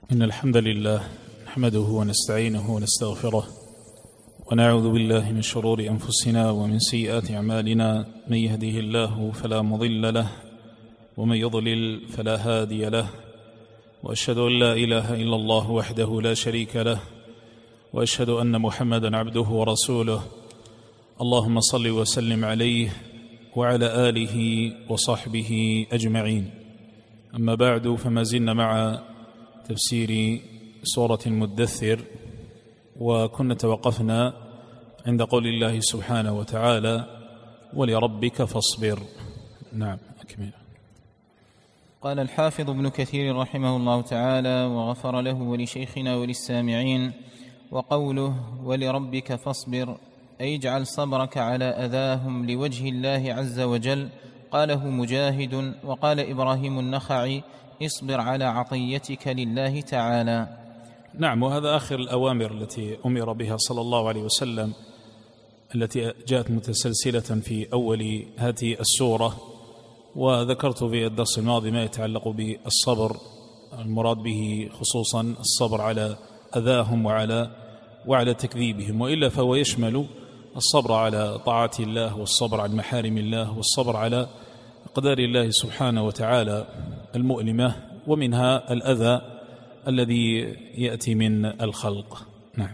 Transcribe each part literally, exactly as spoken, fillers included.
إن الحمد لله نحمده ونستعينه ونستغفره ونعوذ بالله من شرور أنفسنا ومن سيئات أعمالنا. من يهده الله فلا مضل له ومن يضلل فلا هادي له، وأشهد أن لا إله إلا الله وحده لا شريك له، وأشهد أن محمدا عبده ورسوله. اللهم صل وسلم عليه وعلى آله وصحبه أجمعين. أما بعد، فما زلنا مع تفسير سورة المدثر، وكنا توقفنا عند قول الله سبحانه وتعالى: ولربك فاصبر. نعم، أكمل. قال الحافظ ابن كثير رحمه الله تعالى وغفر له ولشيخنا وللسامعين: وقوله ولربك فاصبر أي اجعل صبرك على أذاهم لوجه الله عز وجل. قاله مجاهد، وقال إبراهيم النخعي: اصبر على عطيتك لله تعالى. نعم، وهذا آخر الأوامر التي أمر بها صلى الله عليه وسلم، التي جاءت متسلسلة في أول هذه السورة. وذكرت في الدرس الماضي ما يتعلق بالصبر، المراد به خصوصا الصبر على أذاهم وعلى وعلى تكذيبهم، وإلا فهو يشمل الصبر على طاعة الله، والصبر عن محارم الله، والصبر على أقدار الله سبحانه وتعالى المؤلمة، ومنها الأذى الذي يأتي من الخلق. نعم.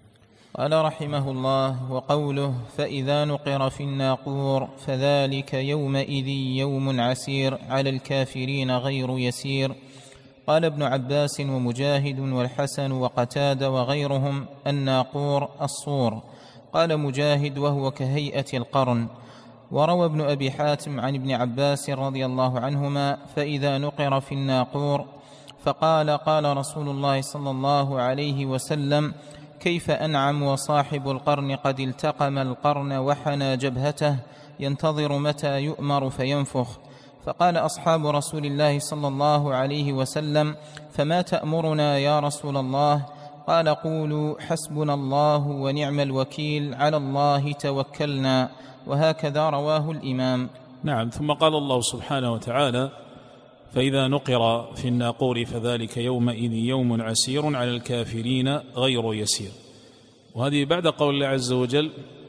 قال رحمه الله: وقوله فإذا نقر في الناقور فذلك يومئذ يوم عسير على الكافرين غير يسير. قال ابن عباس ومجاهد والحسن وقتادة وغيرهم: الناقور الصور. قال مجاهد: وهو كهيئة القرن. وروى ابن أبي حاتم عن ابن عباس رضي الله عنهما: فإذا نقر في الناقور فقال: قال رسول الله صلى الله عليه وسلم: كيف أنعم وصاحب القرن قد التقم القرن وحنى جبهته ينتظر متى يؤمر فينفخ. فقال أصحاب رسول الله صلى الله عليه وسلم: فما تأمرنا يا رسول الله؟ قال: قولوا حسبنا الله ونعم الوكيل، على الله توكلنا. وهكذا رواه الإمام. نعم. ثم قال الله سبحانه وتعالى: فإذا نقر في الناقور فذلك يومئذ يوم عسير على الكافرين غير يسير. وهذه بعد قول الله عز وجل: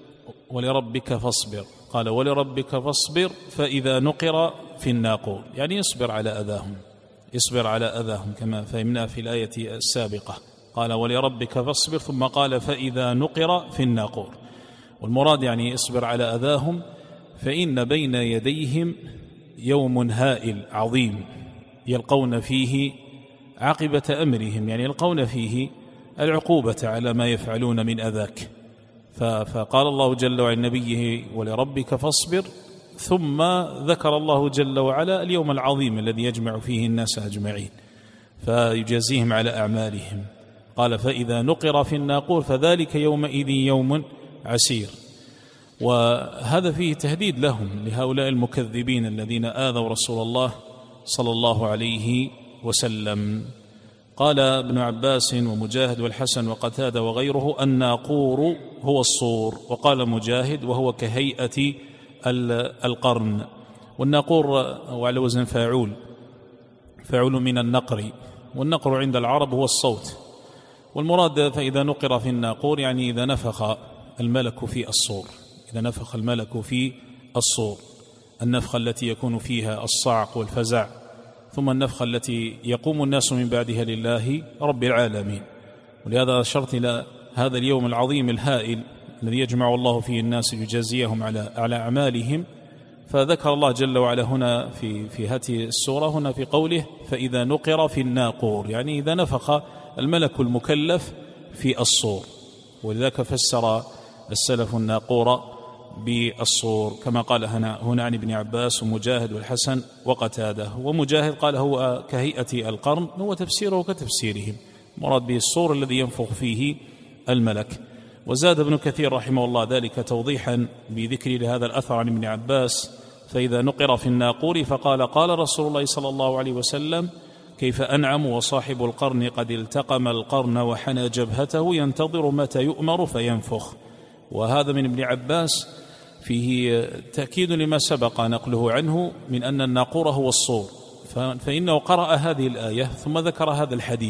ولربك فاصبر. قال: ولربك فاصبر فإذا نقر في الناقور، يعني يصبر على أذاهم، يصبر على أذاهم كما فهمنا في الآية السابقة. قال: ولربك فاصبر، ثم قال: فإذا نقر في الناقور. والمراد يعني اصبر على أذاهم، فإن بين يديهم يوم هائل عظيم يلقون فيه عاقبة أمرهم، يعني يلقون فيه العقوبة على ما يفعلون من أذاك. فقال الله جل وعلا نبيه: ولربك فاصبر، ثم ذكر الله جل وعلا اليوم العظيم الذي يجمع فيه الناس أجمعين فيجازيهم على أعمالهم. قال: فإذا نقر في الناقور فذلك يومئذ يوم عسير. وهذا فيه تهديد لهم، لهؤلاء المكذبين الذين آذوا رسول الله صلى الله عليه وسلم. قال ابن عباس ومجاهد والحسن وقتادة وغيره: الناقور هو الصور. وقال مجاهد: وهو كهيئة القرن. والناقور وعلى وزن فاعول، فاعول من النقر، والنقر عند العرب هو الصوت. والمراد فإذا نقر في الناقور يعني إذا نفخ الملك في الصور، إذا نفخ الملك في الصور، النفخة التي يكون فيها الصعق والفزع، ثم النفخة التي يقوم الناس من بعدها لله رب العالمين. ولهذا أشرت إلى هذا اليوم العظيم الهائل الذي يجمع الله فيه الناس ليجازيهم على على أعمالهم. فذكر الله جل وعلا هنا في في هذه السورة، هنا في قوله: فإذا نقر في الناقور، يعني إذا نفخ الملك المكلف في الصور. ولذلك فسر السلف الناقور بالصور كما قال هنا, هنا عن ابن عباس ومجاهد والحسن وقتاده. ومجاهد قال: هو كهيئة القرن، هو تفسيره كتفسيرهم، مراد به الصور الذي ينفخ فيه الملك. وزاد ابن كثير رحمه الله ذلك توضيحا بذكر لهذا الأثر عن ابن عباس: فإذا نقر في الناقور فقال: قال رسول الله صلى الله عليه وسلم: كيف أنعم وصاحب القرن قد التقم القرن وحنى جبهته ينتظر متى يؤمر فينفخ. وهذا من ابن عباس فيه تأكيد لما سبق نقله عنه من أن الناقور هو الصور، فإنه قرأ هذه الآية ثم ذكر هذا الحديث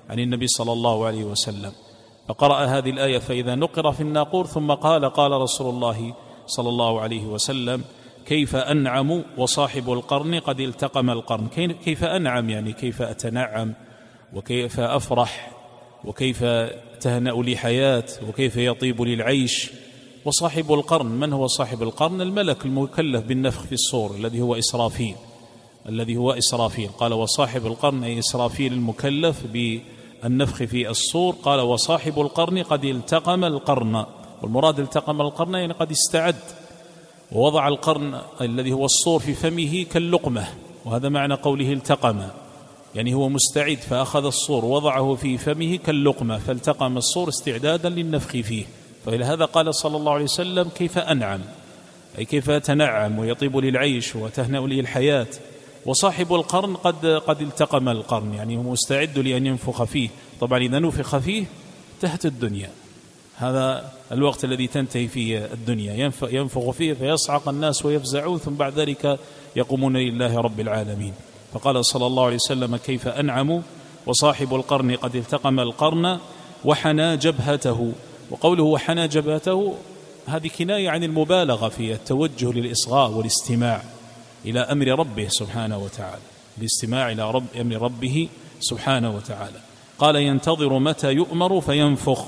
عن النبي صلى الله عليه وسلم، فقرأ هذه الآية فإذا نقر في الناقور، ثم قال قال رسول الله صلى الله عليه وسلم كيف أنعم وصاحب القرن قد التقم القرن. كيف أنعم يعني كيف أتنعم وكيف أفرح وكيف تهنأ لي حياة وكيف يطيب لي العيش. وصاحب القرن، من هو صاحب القرن؟ الملك المكلف بالنفخ في الصور الذي هو إسرافيل الذي هو إسرافيل قال وصاحب القرن أي إسرافيل المكلف بالنفخ في الصور. قال وصاحب القرن قد التقم القرن، والمراد التقم القرن يعني قد استعد ووضع القرن الذي هو الصور في فمه كاللقمة، وهذا معنى قوله التقم، يعني هو مستعد فأخذ الصور ووضعه في فمه كاللقمة، فالتقم الصور استعدادا للنفخ فيه. فإلى هذا قال صلى الله عليه وسلم كيف أنعم أي كيف تنعم ويطيب لي العيش وتهنأ لي الحياة. وصاحب القرن قد قد التقم القرن، يعني هو مستعد لأن ينفخ فيه. طبعا إذا نفخ فيه تحت الدنيا، هذا الوقت الذي تنتهي فيه الدنيا، ينفخ فيه فيصعق الناس ويفزعون، ثم بعد ذلك يقومون لله رب العالمين. فقال صلى الله عليه وسلم كيف أنعم وصاحب القرن قد التقم القرن وحنى جبهته. وقوله وحنى جبهته هذه كناية عن المبالغة في التوجه للإصغاء والاستماع إلى أمر ربه سبحانه وتعالى، الاستماع إلى رب أمر ربه سبحانه وتعالى. قال ينتظر متى يؤمر فينفخ،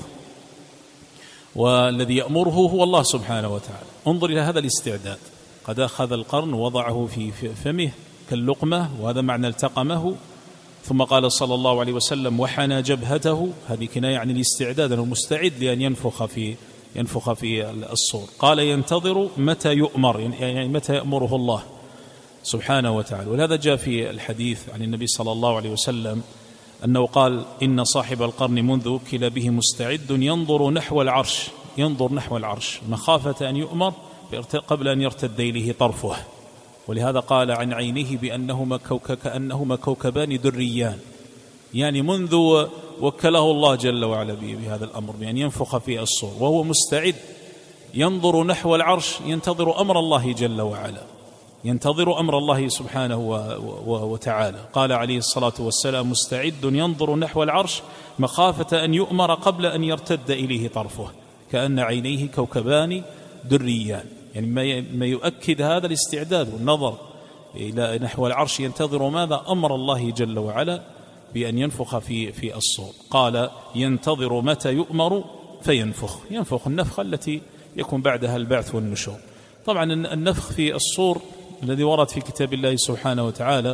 والذي يأمره هو الله سبحانه وتعالى. انظر إلى هذا الاستعداد، قد أخذ القرن وضعه في فمه كاللقمة، وهذا معنى التقمه. ثم قال صلى الله عليه وسلم وحنى جبهته، هذه كناية عن الاستعداد أنه مستعد لأن ينفخ في ينفخ في الصور. قال ينتظر متى يؤمر، يعني متى يأمره الله سبحانه وتعالى. ولهذا جاء في الحديث عن النبي صلى الله عليه وسلم أنه قال إن صاحب القرن منذ وكل به مستعد ينظر نحو العرش ينظر نحو العرش مخافة أن يؤمر قبل أن يرتد إليه طرفه. ولهذا قال عن عينه بأنهما كوكب كأنهما كوكبان دريان، يعني منذ وكله الله جل وعلا بهذا الأمر بأن ينفخ في الصور وهو مستعد ينظر نحو العرش، ينتظر أمر الله جل وعلا، ينتظر أمر الله سبحانه وتعالى. قال عليه الصلاة والسلام مستعد ينظر نحو العرش مخافة أن يؤمر قبل أن يرتد إليه طرفه، كأن عينيه كوكبان دريان، يعني ما يؤكد هذا الاستعداد والنظر إلى نحو العرش، ينتظر ماذا؟ أمر الله جل وعلا بأن ينفخ في في الصور. قال ينتظر متى يؤمر فينفخ، ينفخ النفخة التي يكون بعدها البعث والنشور. طبعا النفخ في الصور الذي ورد في كتاب الله سبحانه وتعالى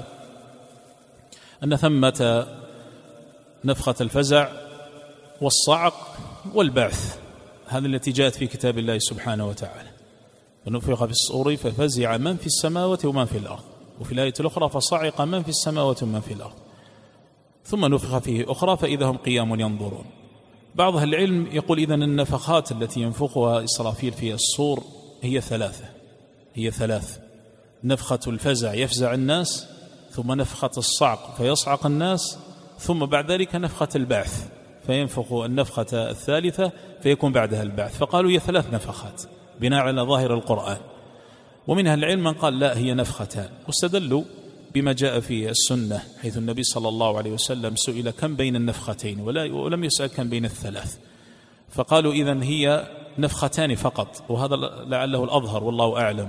أن ثمة نفخة الفزع والصعق والبعث، هذه التي جاءت في كتاب الله سبحانه وتعالى. ونفخ في الصور ففزع من في السماوات ومن في الأرض، وفي الآية الأخرى فصعق من في السماوات ومن في الأرض، ثم نفخ فيه أخرى فإذا هم قيام ينظرون. بعض أهل العلم يقول إذن النفخات التي ينفخها إسرافيل في الصور هي ثلاثة هي ثلاث نفخة الفزع يفزع الناس، ثم نفخة الصعق فيصعق الناس، ثم بعد ذلك نفخة البعث فينفخ النفخة الثالثة فيكون بعدها البعث. فقالوا هي ثلاث نفخات بناء على ظاهر القرآن. ومنها العلم من قال لا هي نفختان، واستدلوا بما جاء في السنة حيث النبي صلى الله عليه وسلم سئل كم بين النفختين ولم يسأل كم بين الثلاث، فقالوا إذن هي نفختان فقط، وهذا لعله الأظهر والله أعلم.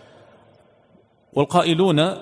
والقائلون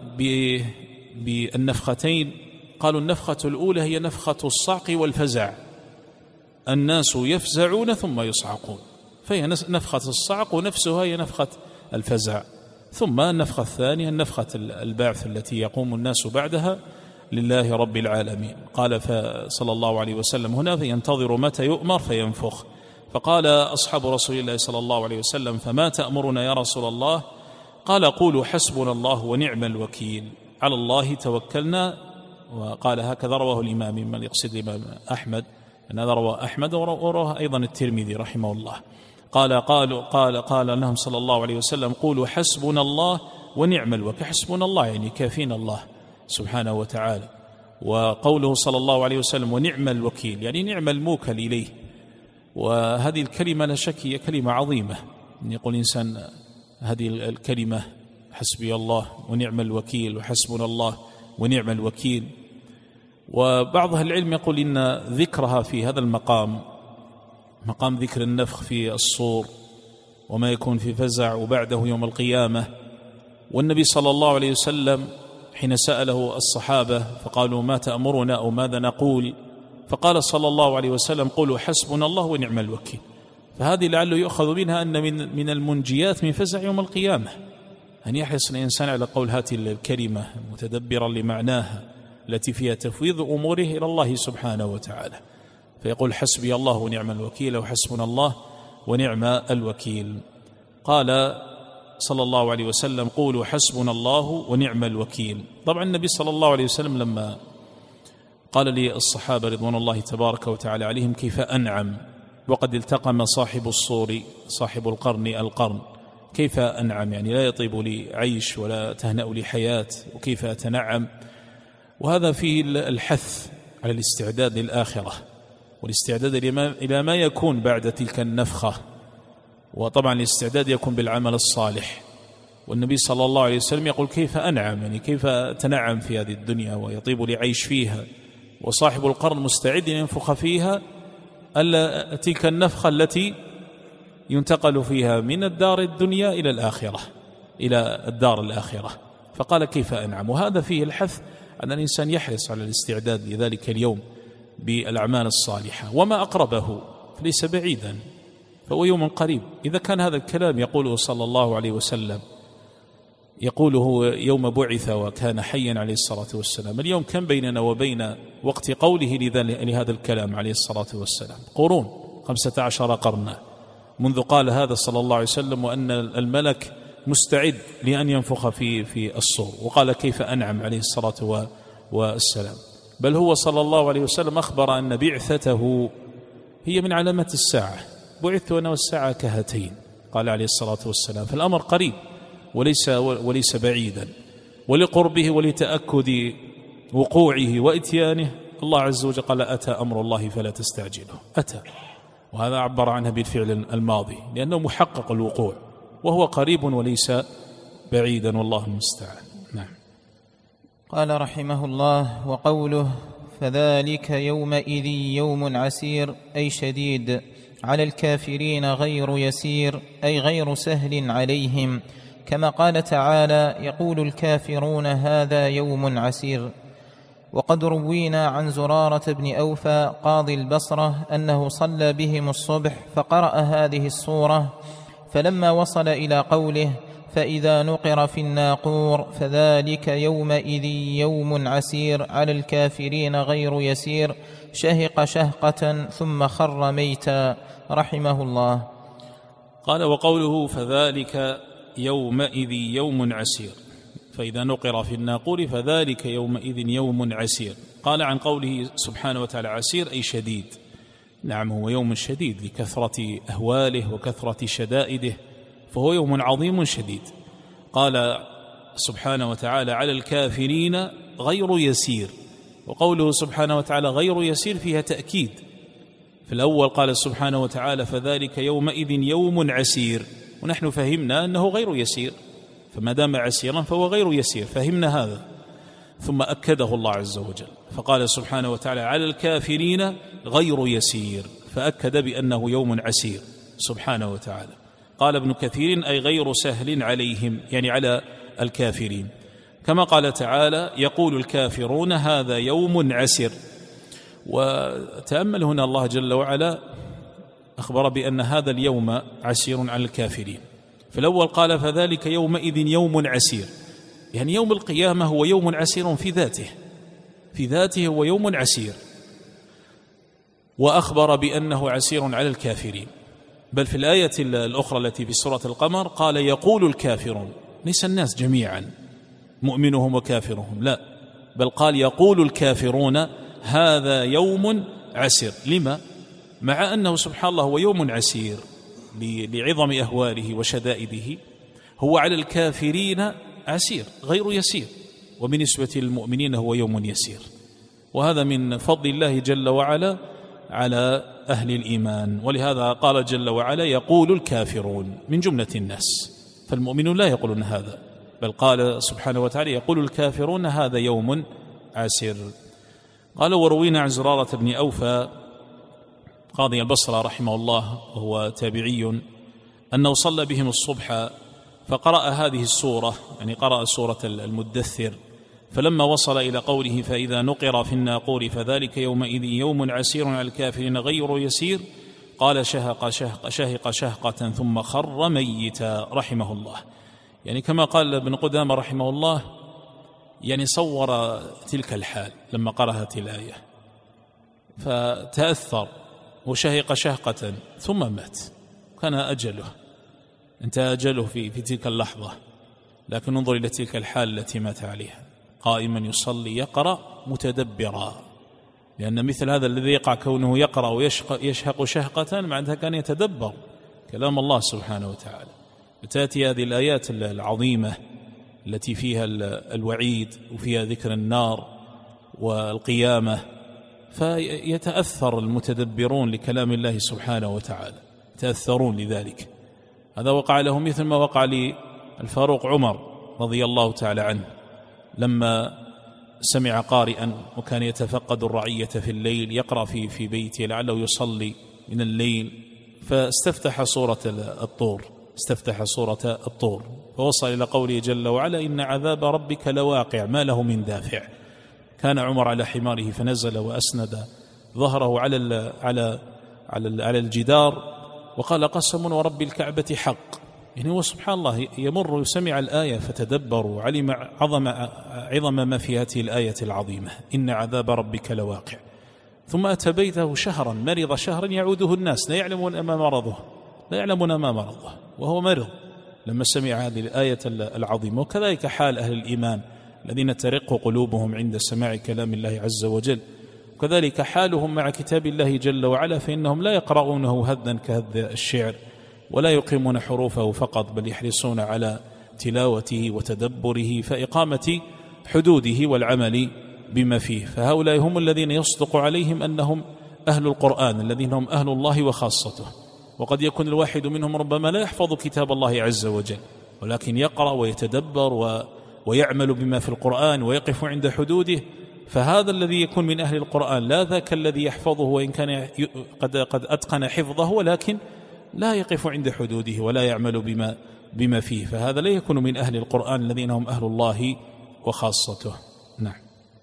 بالنفختين قالوا النفخة الأولى هي نفخة الصعق والفزع، الناس يفزعون ثم يصعقون، فهي نفخة الصعق ونفسها هي نفخة الفزع. ثم النفخة الثانية النفخة البعث التي يقوم الناس بعدها لله رب العالمين. قال صلى الله عليه وسلم هنا فينتظر متى يؤمر فينفخ. فقال أصحاب رسول الله صلى الله عليه وسلم فما تأمرنا يا رسول الله؟ قال قولوا حسبنا الله ونعم الوكيل، على الله توكلنا. وقال هكذا رواه الإمام من يقصد الإمام أحمد، أن هذا رواه أحمد ورواه أيضا الترمذي رحمه الله. قال قالوا قال قال لهم صلى الله عليه وسلم قولوا حسبنا الله ونعم الوكيل، حسبنا الله يعني كافينا الله سبحانه وتعالى. وقوله صلى الله عليه وسلم ونعم الوكيل يعني نعم الموكل إليه. وهذه الكلمة لا شك هي كلمة عظيمة، أن يقول إنسان هذه الكلمة حسبي الله ونعم الوكيل وحسبنا الله ونعم الوكيل. وبعض أهل العلم يقول إن ذكرها في هذا المقام، مقام ذكر النفخ في الصور وما يكون في فزع وبعده يوم القيامة، والنبي صلى الله عليه وسلم حين سأله الصحابة فقالوا ما تأمرنا أو ماذا نقول، فقال صلى الله عليه وسلم قولوا حسبنا الله ونعم الوكيل. فهذه لعله يؤخذ منها أن من من المنجيات من فزع يوم القيامة أن يحرص الإنسان على قول هذه الكلمة متدبرا لمعناها التي فيها تفويض أموره إلى الله سبحانه وتعالى، فيقول حسبي الله ونعم الوكيل وحسبنا الله ونعم الوكيل. قال صلى الله عليه وسلم قولوا حسبنا الله ونعم الوكيل. طبعا النبي صلى الله عليه وسلم لما قال للصحابة رضوان الله تبارك وتعالى عليهم كيف أنعم، وقد التقم صاحب الصور صاحب القرن القرن، كيف أنعم يعني لا يطيب لي عيش ولا تهنأ لي حياة، وكيف أتنعم. وهذا فيه الحث على الاستعداد للآخرة والاستعداد إلى ما يكون بعد تلك النفخة، وطبعا الاستعداد يكون بالعمل الصالح. والنبي صلى الله عليه وسلم يقول كيف أنعم يعني كيف تنعم في هذه الدنيا ويطيب لي عيش فيها، وصاحب القرن مستعد أن ينفخ فيها ألا تلك النفخة التي ينتقل فيها من الدار الدنيا إلى الآخرة إلى الدار الآخرة. فقال كيف أنعم، وهذا فيه الحث أن الإنسان يحرص على الاستعداد لذلك اليوم بالأعمال الصالحة، وما أقربه فليس بعيدا فهو يوم قريب. إذا كان هذا الكلام يقوله صلى الله عليه وسلم يقوله يوم بعث وكان حيا عليه الصلاة والسلام، اليوم كم بيننا وبين وقت قوله لهذا الكلام عليه الصلاة والسلام؟ قرون، خمسة عشر قرنا منذ قال هذا صلى الله عليه وسلم، وأن الملك مستعد لأن ينفخ في في الصور، وقال كيف أنعم عليه الصلاة والسلام. بل هو صلى الله عليه وسلم أخبر أن بعثته هي من علامات الساعة، بعثت أنا والساعة كهاتين، قال عليه الصلاة والسلام. فالأمر قريب وليس وليس بعيدا، ولقربه ولتأكد وقوعه وإتيانه الله عز وجل قال أتى أمر الله فلا تستعجله. أتى، وهذا عبر عنها بالفعل الماضي لأنه محقق الوقوع، وهو قريب وليس بعيدا، والله المستعان. نعم. قال رحمه الله: وقوله فذلك يومئذ يوم عسير أي شديد على الكافرين غير يسير أي غير سهل عليهم، كما قال تعالى: يقول الكافرون هذا يوم عسير. وقد روينا عن زرارة بن أوفى قاضي البصرة أنه صلى بهم الصبح فقرأ هذه السورة، فلما وصل إلى قوله فإذا نقر في الناقور فذلك يومئذ يوم عسير على الكافرين غير يسير شهق شهقة ثم خر ميتا رحمه الله. قال: وقوله فذلك يومئذ يوم عسير، فإذا نقر في الناقور فذلك يومئذ يوم عسير. قال عن قوله سبحانه وتعالى عسير أي شديد. نعم، هو يوم شديد لكثرة أهواله وكثرة شدائده، فهو يوم عظيم شديد. قال سبحانه وتعالى على الكافرين غير يسير، وقوله سبحانه وتعالى غير يسير فيها تأكيد. في الأول قال سبحانه وتعالى فذلك يومئذ يوم عسير، ونحن فهمنا أنه غير يسير، فما دام عسيرا فهو غير يسير، فهمنا هذا. ثم أكده الله عز وجل فقال سبحانه وتعالى على الكافرين غير يسير، فأكد بأنه يوم عسير سبحانه وتعالى. قال ابن كثير أي غير سهل عليهم، يعني على الكافرين، كما قال تعالى يقول الكافرون هذا يوم عسير. وتأمل هنا الله جل وعلا أخبر بأن هذا اليوم عسير على الكافرين. في الأول قال فذلك يومئذ يوم عسير، يعني يوم القيامة هو يوم عسير في ذاته، في ذاته هو يوم عسير، وأخبر بأنه عسير على الكافرين. بل في الآية الأخرى التي في سورة القمر قال يقول الكافرون، ليس الناس جميعا مؤمنهم وكافرهم، لا، بل قال يقول الكافرون هذا يوم عسير. لما؟ مع أنه سبحان الله هو يوم عسير لعظم أهواله وشدائده، هو على الكافرين عسير غير يسير، وبالنسبة للمؤمنين هو يوم يسير. وهذا من فضل الله جل وعلا على أهل الإيمان، ولهذا قال جل وعلا يقول الكافرون من جملة الناس، فالمؤمنون لا يقولون هذا، بل قال سبحانه وتعالى يقول الكافرون هذا يوم عسير. قال: وروينا عن زرارة بن أوفى قاضي البصرة رحمه الله وهو تابعي أنه صلى بهم الصبح فقرأ هذه السورة، يعني قرأ سورة المدثر، فلما وصل إلى قوله: فإذا نقر في الناقور فذلك يومئذ يوم عسير على الكافرين غير يسير، قال: شهق شهق شهق شهقة ثم خر ميتا رحمه الله. يعني كما قال ابن قدامة رحمه الله، يعني صور تلك الحال لما قرأت الآية فتأثر وشهق شهقة ثم مات، كان أجله، انتهى أجله في, في تلك اللحظة. لكن انظر إلى تلك الحال التي مات عليها، قائما يصلي يقرأ متدبرا، لأن مثل هذا الذي يقع كونه يقرأ ويشهق شهقة معناتها كان يتدبر كلام الله سبحانه وتعالى. وتأتي هذه الآيات العظيمة التي فيها الوعيد وفيها ذكر النار والقيامة، فيتأثر المتدبرون لكلام الله سبحانه وتعالى، يتأثرون لذلك. هذا وقع له مثل ما وقع للفاروق عمر رضي الله تعالى عنه لما سمع قارئا وكان يتفقد الرعية في الليل يقرأ في في بيته لعله يصلي من الليل، فاستفتح سورة الطور استفتح سورة الطور فوصل إلى قوله جل وعلا: إن عذاب ربك لواقع ما له من دافع. كان عمر على حماره فنزل وأسند ظهره على ال على على على الجدار وقال: قسم ورب الكعبة حق. يعني هو سبحان الله يمر يسمع الآية فتدبر وعلم عظم عظم ما في هذه الآية العظيمة: إن عذاب ربك لواقع. ثم أتى بيته شهرا، مرض شهرا يعوده الناس لا يعلمون ما مرضه لا يعلمون ما مرضه وهو مرض لما سمع هذه الآية العظيمة. وكذلك حال أهل الإيمان الذين ترق قلوبهم عند سماع كلام الله عز وجل، وكذلك حالهم مع كتاب الله جل وعلا، فإنهم لا يقرؤونه هذا كهذ الشعر ولا يقيمون حروفه فقط، بل يحرصون على تلاوته وتدبره فإقامة حدوده والعمل بما فيه. فهؤلاء هم الذين يصدق عليهم أنهم أهل القرآن، الذين هم أهل الله وخاصته. وقد يكون الواحد منهم ربما لا يحفظ كتاب الله عز وجل، ولكن يقرأ ويتدبر و ويعمل بما في القرآن ويقف عند حدوده، فهذا الذي يكون من أهل القرآن، لا ذاك الذي يحفظه وإن كان قد قد أتقن حفظه ولكن لا يقف عند حدوده ولا يعمل بما بما فيه، فهذا لا يكون من أهل القرآن الذين هم أهل الله وخاصته. نعم.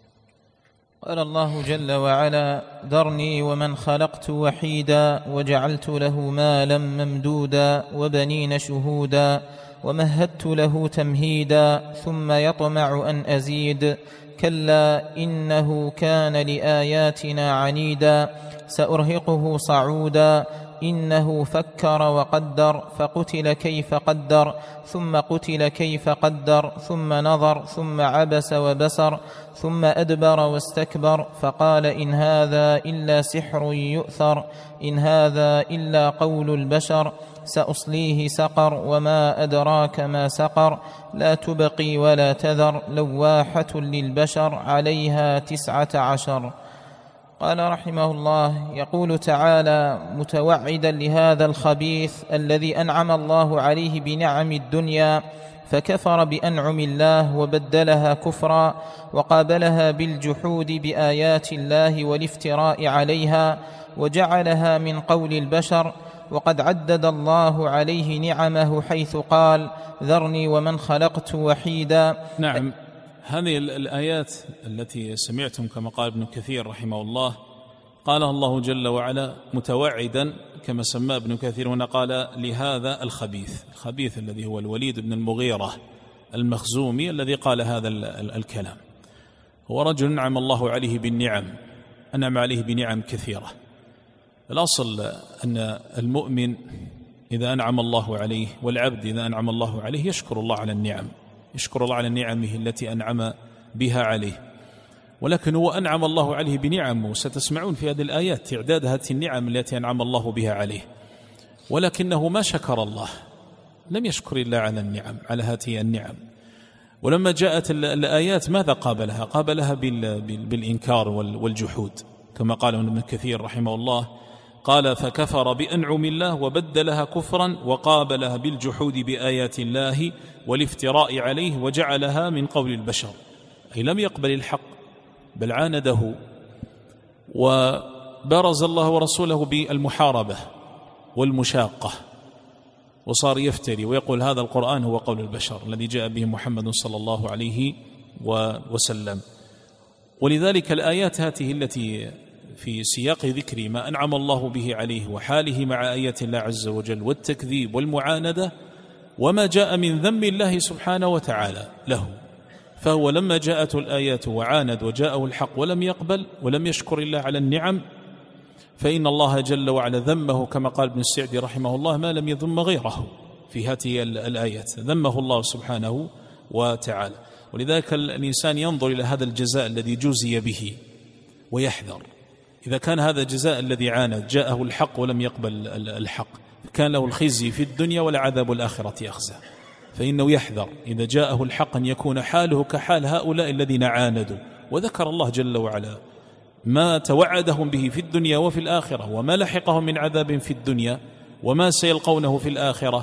قال الله جل وعلا: ذرني ومن خلقت وحيدا وجعلت له مالا ممدودا وبنين شهودا ومهدت له تمهيدا ثم يطمع أن أزيد كلا إنه كان لآياتنا عنيدا سأرهقه صعودا إنه فكر وقدر فقتل كيف قدر ثم قتل كيف قدر ثم نظر ثم عبس وبسر ثم أدبر واستكبر فقال إن هذا إلا سحر يؤثر إن هذا إلا قول البشر سأصليه سقر وما أدراك ما سقر لا تبقي ولا تذر لواحة للبشر عليها تسعة عشر. قال رحمه الله: يقول تعالى متوعدا لهذا الخبيث الذي أنعم الله عليه بنعم الدنيا فكفر بأنعم الله وبدلها كفرا وقابلها بالجحود بآيات الله والافتراء عليها وجعلها من قول البشر، وقد عدد الله عليه نعمه حيث قال: ذرني ومن خلقت وحيدا. نعم، هذه الآيات التي سمعتم كما قال ابن كثير رحمه الله قالها الله جل وعلا متوعدا كما سماه ابن كثير هنا، قال لهذا الخبيث، الخبيث الذي هو الوليد بن المغيرة المخزومي الذي قال هذا الكلام. هو رجل نعم الله عليه بالنعم، أنعم عليه بنعم كثيرة. الأصل أن المؤمن إذا أنعم الله عليه والعبد إذا أنعم الله عليه يشكر الله على النعم، يشكر الله على نعمه التي أنعم بها عليه. ولكن هو أنعم الله عليه بنعم، وستسمعون في هذه الآيات تعداد هذه النعم التي أنعم الله بها عليه، ولكنه ما شكر الله، لم يشكر الله على النعم على هذه النعم. ولما جاءت الآيات ماذا قابلها؟ قابلها بالإنكار والجحود كما قال ابن كثير رحمه الله، قال فكفر بأنعم الله وبدلها كفرا وقابلها بالجحود بآيات الله والافتراء عليه وجعلها من قول البشر، أي لم يقبل الحق بل عانده وبرز الله ورسوله بالمحاربة والمشاقة، وصار يفتري ويقول هذا القرآن هو قول البشر الذي جاء به محمد صلى الله عليه وسلم. ولذلك الآيات هذه التي في سياق ذكر ما أنعم الله به عليه وحاله مع آيات الله عز وجل والتكذيب والمعاندة وما جاء من ذم الله سبحانه وتعالى له، فهو لما جاءته الآيات وعاند وجاءه الحق ولم يقبل ولم يشكر الله على النعم، فإن الله جل وعلا ذمه كما قال ابن السعدي رحمه الله ما لم يذم غيره في هذه الآيات، ذمه الله سبحانه وتعالى. ولذلك الإنسان ينظر إلى هذا الجزاء الذي جوزي به ويحذر، إذا كان هذا الجزاء الذي عاند جاءه الحق ولم يقبل الحق كان له الخزي في الدنيا ولعذاب الآخرة أخزى، فإنه يحذر إذا جاءه الحق أن يكون حاله كحال هؤلاء الذين عاندوا. وذكر الله جل وعلا ما توعدهم به في الدنيا وفي الآخرة وما لحقهم من عذاب في الدنيا وما سيلقونه في الآخرة،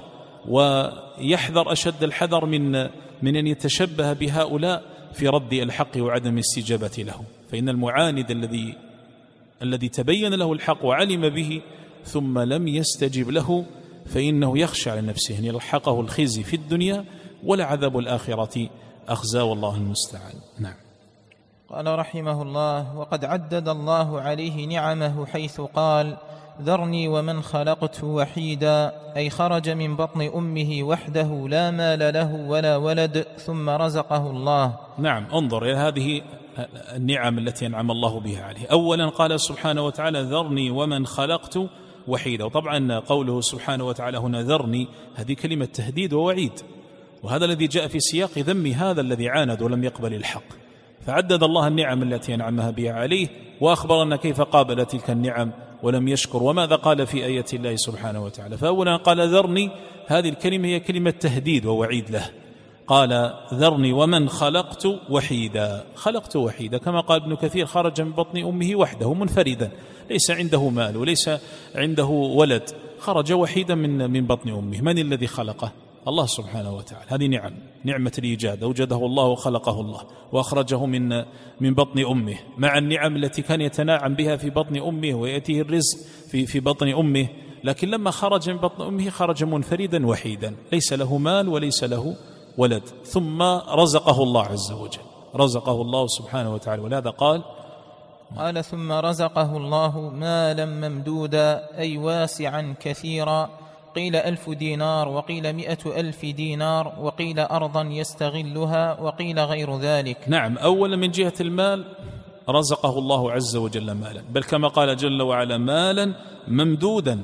ويحذر أشد الحذر من من أن يتشبه بهؤلاء في رد الحق وعدم الاستجابة له. فإن المعاند الذي الذي تبين له الحق وعلم به ثم لم يستجب له فإنه يخشى على نفسه أن يلحقه الخزي في الدنيا ولعذاب الآخرة أخزى، والله المستعان. نعم. قال رحمه الله: وقد عدد الله عليه نعمه حيث قال: ذرني ومن خلقت وحيدا، أي خرج من بطن أمه وحده لا مال له ولا ولد ثم رزقه الله. نعم، انظر إلى هذه النعم التي أنعم الله بها عليه. أولا قال سبحانه وتعالى: ذرني ومن خلقت وحيدا. وطبعا قوله سبحانه وتعالى هنا ذرني هذه كلمة تهديد ووعيد، وهذا الذي جاء في سياق ذم هذا الذي عاند ولم يقبل الحق، فعدد الله النعم التي أنعمها بها عليه وأخبرنا كيف قابل تلك النعم ولم يشكر، وماذا قال في آية الله سبحانه وتعالى. فأولا قال ذرني، هذه الكلمة هي كلمة تهديد ووعيد له. قال ذرني ومن خلقت وحيدا، خلقت وحيدا كما قال ابن كثير خرج من بطن أمه وحده منفردا، ليس عنده مال وليس عنده ولد، خرج وحيدا من من بطن أمه. من الذي خلقه؟ الله سبحانه وتعالى. هذه نعم، نعمة الإيجاد، أوجده الله وخلقه الله وأخرجه من من بطن أمه، مع النعم التي كان يتناعم بها في بطن أمه ويأتيه الرزق في في بطن أمه، لكن لما خرج من بطن أمه خرج منفردا وحيدا، ليس له مال وليس له ولد، ثم رزقه الله عز وجل، رزقه الله سبحانه وتعالى. ولهذا قال قال ثم رزقه الله مالا ممدودا، أي واسعا كثيرا، قيل ألف دينار وقيل مئة ألف دينار وقيل أرضا يستغلها وقيل غير ذلك. نعم، أولا من جهة المال رزقه الله عز وجل مالا، بل كما قال جل وعلا مالا ممدودا،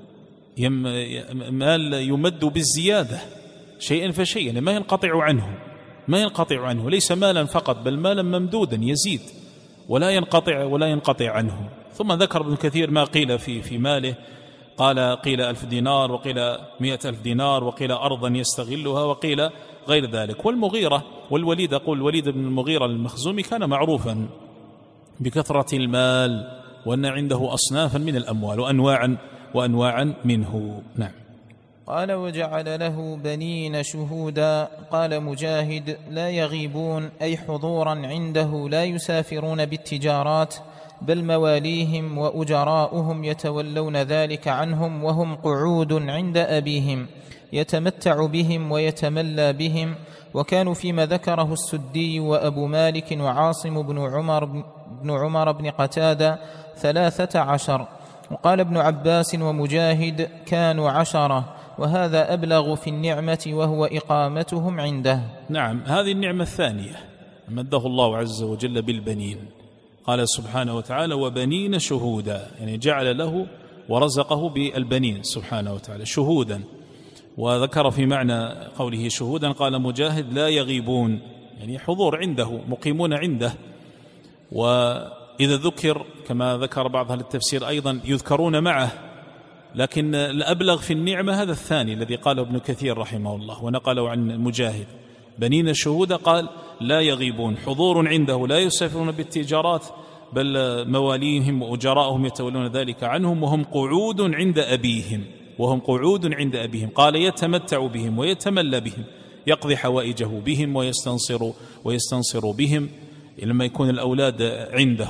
مال يمد بالزيادة شيئا فشيئا ما ينقطع عنه، ما ينقطع عنه، ليس مالا فقط بل مالا ممدودا يزيد ولا ينقطع ولا ينقطع عنه. ثم ذكر ابن كثير ما قيل في في ماله، قال قيل ألف دينار وقيل مئة ألف دينار وقيل أرضا يستغلها وقيل غير ذلك. والمغيرة والوليد، أقول الوليد بن المغيرة المخزومي كان معروفا بكثرة المال وأن عنده أصنافا من الأموال وأنواعا وأنواعا منه. نعم. قال وجعل له بنين شهودا، قال مجاهد لا يغيبون، أي حضورا عنده لا يسافرون بالتجارات، بل مواليهم وأجراؤهم يتولون ذلك عنهم، وهم قعود عند أبيهم يتمتع بهم ويتملى بهم. وكانوا فيما ذكره السدي وأبو مالك وعاصم بن عمر بن عمر بن قتادة ثلاثة عشر، وقال ابن عباس ومجاهد كانوا عشرة، وهذا أبلغ في النعمة وهو إقامتهم عنده. نعم، هذه النعمة الثانية مده الله عز وجل بالبنين، قال سبحانه وتعالى وبنين شهودا، يعني جعل له ورزقه بالبنين سبحانه وتعالى شهودا. وذكر في معنى قوله شهودا قال مجاهد لا يغيبون، يعني حضور عنده، مقيمون عنده. وإذا ذكر كما ذكر بعض أهل التفسير أيضا يذكرون معه، لكن الأبلغ في النعمة هذا الثاني الذي قاله ابن كثير رحمه الله ونقله عن مجاهد، بنين الشهود، قال لا يغيبون، حضور عنده لا يسافرون بالتجارات، بل مواليهم وأجراءهم يتولون ذلك عنهم، وهم قعود عند أبيهم، وهم قعود عند أبيهم، قال يتمتع بهم ويتملى بهم، يقضي حوائجه بهم ويستنصر ويستنصر بهم لما يكون الأولاد عنده.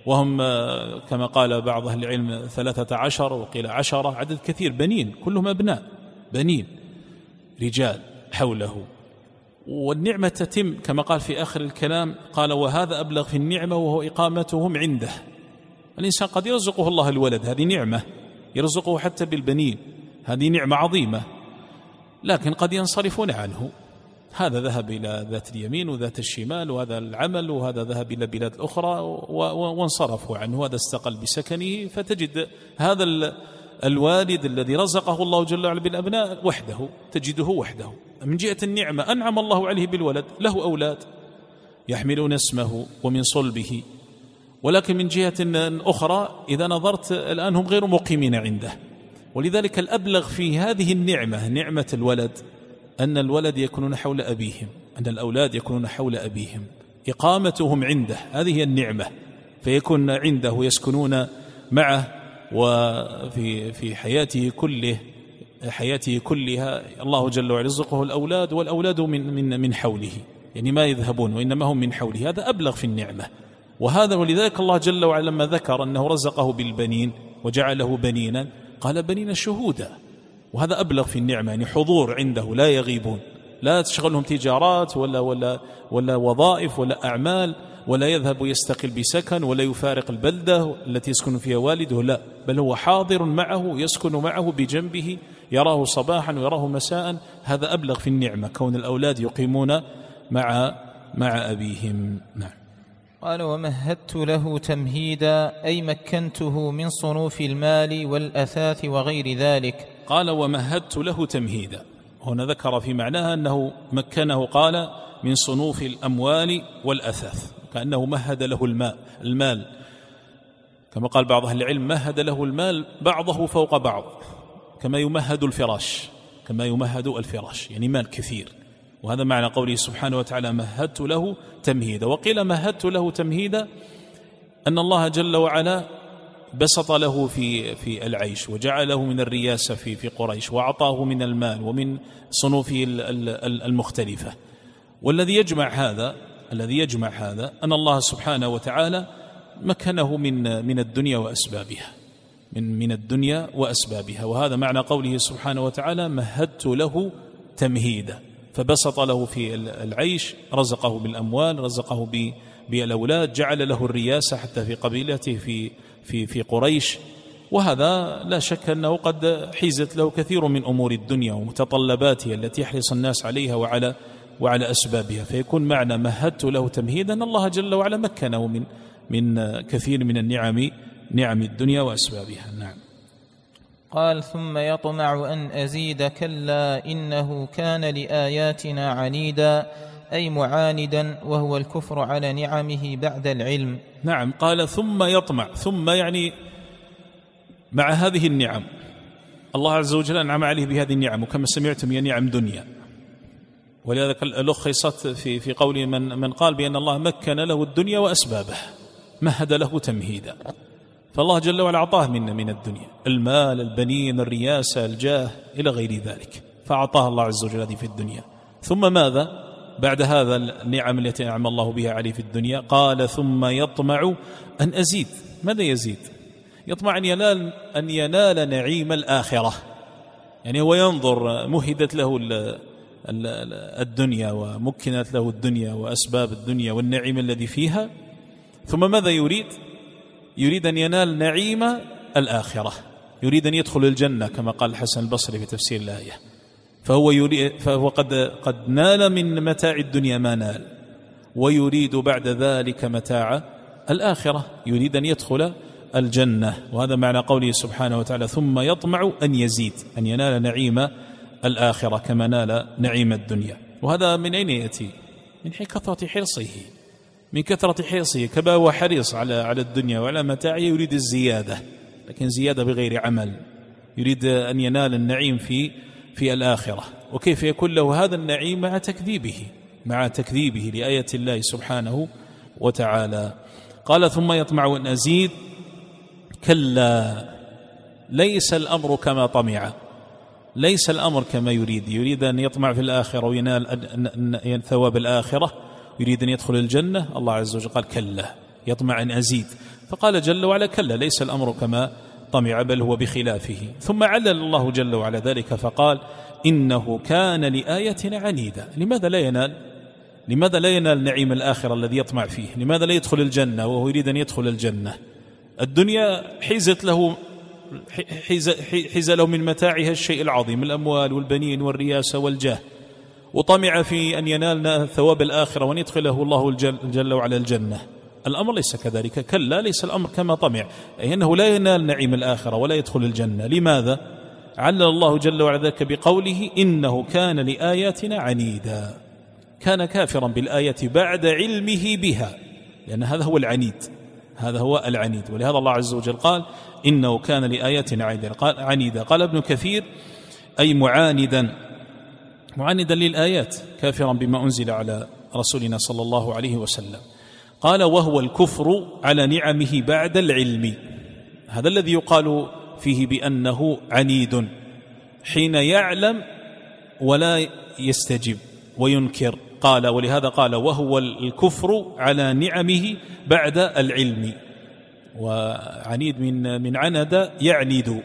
وهم كما قال بعض أهل العلم ثلاثة عشر وقيل عشرة، عدد كثير، بنين كلهم أبناء، بنين رجال حوله. والنعمة تتم كما قال في آخر الكلام، قال وهذا أبلغ في النعمة وهو إقامتهم عنده. الإنسان قد يرزقه الله الولد، هذه نعمة، يرزقه حتى بالبنين، هذه نعمة عظيمة، لكن قد ينصرفون عنه، هذا ذهب إلى ذات اليمين وذات الشمال، وهذا العمل، وهذا ذهب إلى بلاد أخرى وانصرفوا عنه، هذا استقل بسكنه. فتجد هذا الوالد الذي رزقه الله جل وعلا بالأبناء وحده، تجده وحده. من جهة النعمة أنعم الله عليه بالولد، له أولاد يحملون اسمه ومن صلبه، ولكن من جهة أخرى إذا نظرت الآن هم غير مقيمين عنده. ولذلك الأبلغ في هذه النعمة، نعمة الولد، أن الولد يكونون حول أبيهم، أن الأولاد يكونون حول أبيهم، إقامتهم عنده، هذه هي النعمة، فيكون عنده يسكنون معه، وفي في حياته كله حياته كلها الله جل وعلا يرزقه الأولاد، والأولاد من من من حوله، يعني ما يذهبون وإنما هم من حوله، هذا أبلغ في النعمة. وهذا ولذلك الله جل وعلا لما ذكر أنه رزقه بالبنين وجعله بنينا قال بنين شهودا، وهذا أبلغ في النعمة، يعني حضور عنده لا يغيبون، لا تشغلهم تجارات ولا ولا ولا وظائف ولا أعمال، ولا يذهب يستقل بسكن ولا يفارق البلدة التي يسكن فيها والده، لا، بل هو حاضر معه، يسكن معه بجنبه، يراه صباحا ويراه مساء. هذا أبلغ في النعمة، كون الأولاد يقيمون مع مع أبيهم. نعم. قال ومهدت له تمهيدا، أي مكنته من صنوف المال والأثاث وغير ذلك. قال ومهدت له تمهيدا، هنا ذكر في معناها أنه مكنه، قال من صنوف الأموال والأثاث، كأنه مهد له الماء المال، كما قال بعض أهل العلم مهد له المال بعضه فوق بعض، كما يمهد الفراش، كما يمهد الفراش، يعني مال كثير. وهذا معنى قوله سبحانه وتعالى مهدت له تمهيدا. وقيل مهدت له تمهيدا أن الله جل وعلا بسط له في في العيش، وجعله من الرياسة في في قريش، وأعطاه من المال ومن صنوفه المختلفة. والذي يجمع هذا الذي يجمع هذا أن الله سبحانه وتعالى مكنه من من الدنيا وأسبابها، من من الدنيا وأسبابها. وهذا معنى قوله سبحانه وتعالى مهدت له تمهيدا، فبسط له في العيش، رزقه بالأموال، رزقه بالأولاد، جعل له الرياسة حتى في قبيلته في في في قريش. وهذا لا شك أنه قد حيزت له كثير من أمور الدنيا ومتطلباتها التي يحرص الناس عليها وعلى وعلى أسبابها. فيكون معنى مهدت له تمهيدا أن الله جل وعلا مكنه من من كثير من النعم، نعم الدنيا وأسبابها. نعم. قال ثم يطمع أن أزيد، كلا إنه كان لآياتنا عنيدا، أي معاندا، وهو الكفر على نعمه بعد العلم. نعم. قال ثم يطمع، ثم يعني مع هذه النعم الله عز وجل أنعم عليه بهذه النعم، وكما سمعتم هي نعم دنيا. ولذلك لخصت في في قول من من قال بأن الله مكن له الدنيا وأسبابه، مهد له تمهيدا. فالله جل وعلا أعطاه من من الدنيا المال، البنين، الرياسة، الجاه، إلى غير ذلك، فأعطاه الله عز وجل هذه في الدنيا. ثم ماذا بعد هذا النعم التي أنعم الله بها عليه في الدنيا؟ قال ثم يطمع أن أزيد. ماذا يزيد؟ يطمع أن ينال أن ينال نعيم الآخرة، يعني هو ينظر، مهدت له الدنيا ومكنت له الدنيا وأسباب الدنيا والنعيم الذي فيها، ثم ماذا يريد؟ يريد أن ينال نعيم الآخرة، يريد أن يدخل الجنة كما قال الحسن البصري في تفسير الآية. فهو, يريد فهو قد, قد نال من متاع الدنيا ما نال، ويريد بعد ذلك متاع الآخرة، يريد أن يدخل الجنة. وهذا معنى قوله سبحانه وتعالى ثم يطمع أن يزيد، أن ينال نعيم الآخرة كما نال نعيم الدنيا. وهذا من أين يأتي؟ من حين كثرة حرصه، من كثرة حرصه، كما هو حريص على على الدنيا وعلى متاعه، يريد الزيادة، لكن زيادة بغير عمل، يريد أن ينال النعيم في في الآخرة. وكيف يكون له هذا النعيم مع تكذيبه مع تكذيبه لآية الله سبحانه وتعالى؟ قال ثم يطمع أن أزيد، كلا ليس الأمر كما طمع، ليس الأمر كما يريد. يريد أن يطمع في الآخرة وينال ثواب الآخرة، يريد أن يدخل الجنة. الله عز وجل قال كلا، يطمع أن أزيد. فقال جل وعلا كلا ليس الأمر كما طمع بل هو بخلافه. ثم علل الله جل وعلا ذلك فقال إنه كان لآيتنا عنيدا. لماذا لا ينال لماذا لا ينال نعيم الآخرة الذي يطمع فيه؟ لماذا لا يدخل الجنة وهو يريد أن يدخل الجنة؟ الدنيا حيزت له حيز, حيز له من متاعها الشيء العظيم، الأموال والبنين والرياسة والجاه، وطمع في أن ينالنا ثواب الآخرة وأن يدخله الله جل وعلا الجنة. الأمر ليس كذلك، كلا ليس الأمر كما طمع، أي أنه لا ينال نعيم الآخرة ولا يدخل الجنة. لماذا؟ علل الله جل وعلا ذلك بقوله إنه كان لآياتنا عنيدا. كان كافرا بالآية بعد علمه بها، لأن هذا هو العنيد، هذا هو العنيد. ولهذا الله عز وجل قال إنه كان لآياتنا عنيدا. قال عنيدا قال ابن كثير أي معاندا، معاندا للآيات، كافرا بما أنزل على رسولنا صلى الله عليه وسلم. قال وهو الكفر على نعمه بعد العلم. هذا الذي يقال فيه بأنه عنيد، حين يعلم ولا يستجب وينكر. قال ولهذا قال وهو الكفر على نعمه بعد العلم. وعنيد من من عند يعند،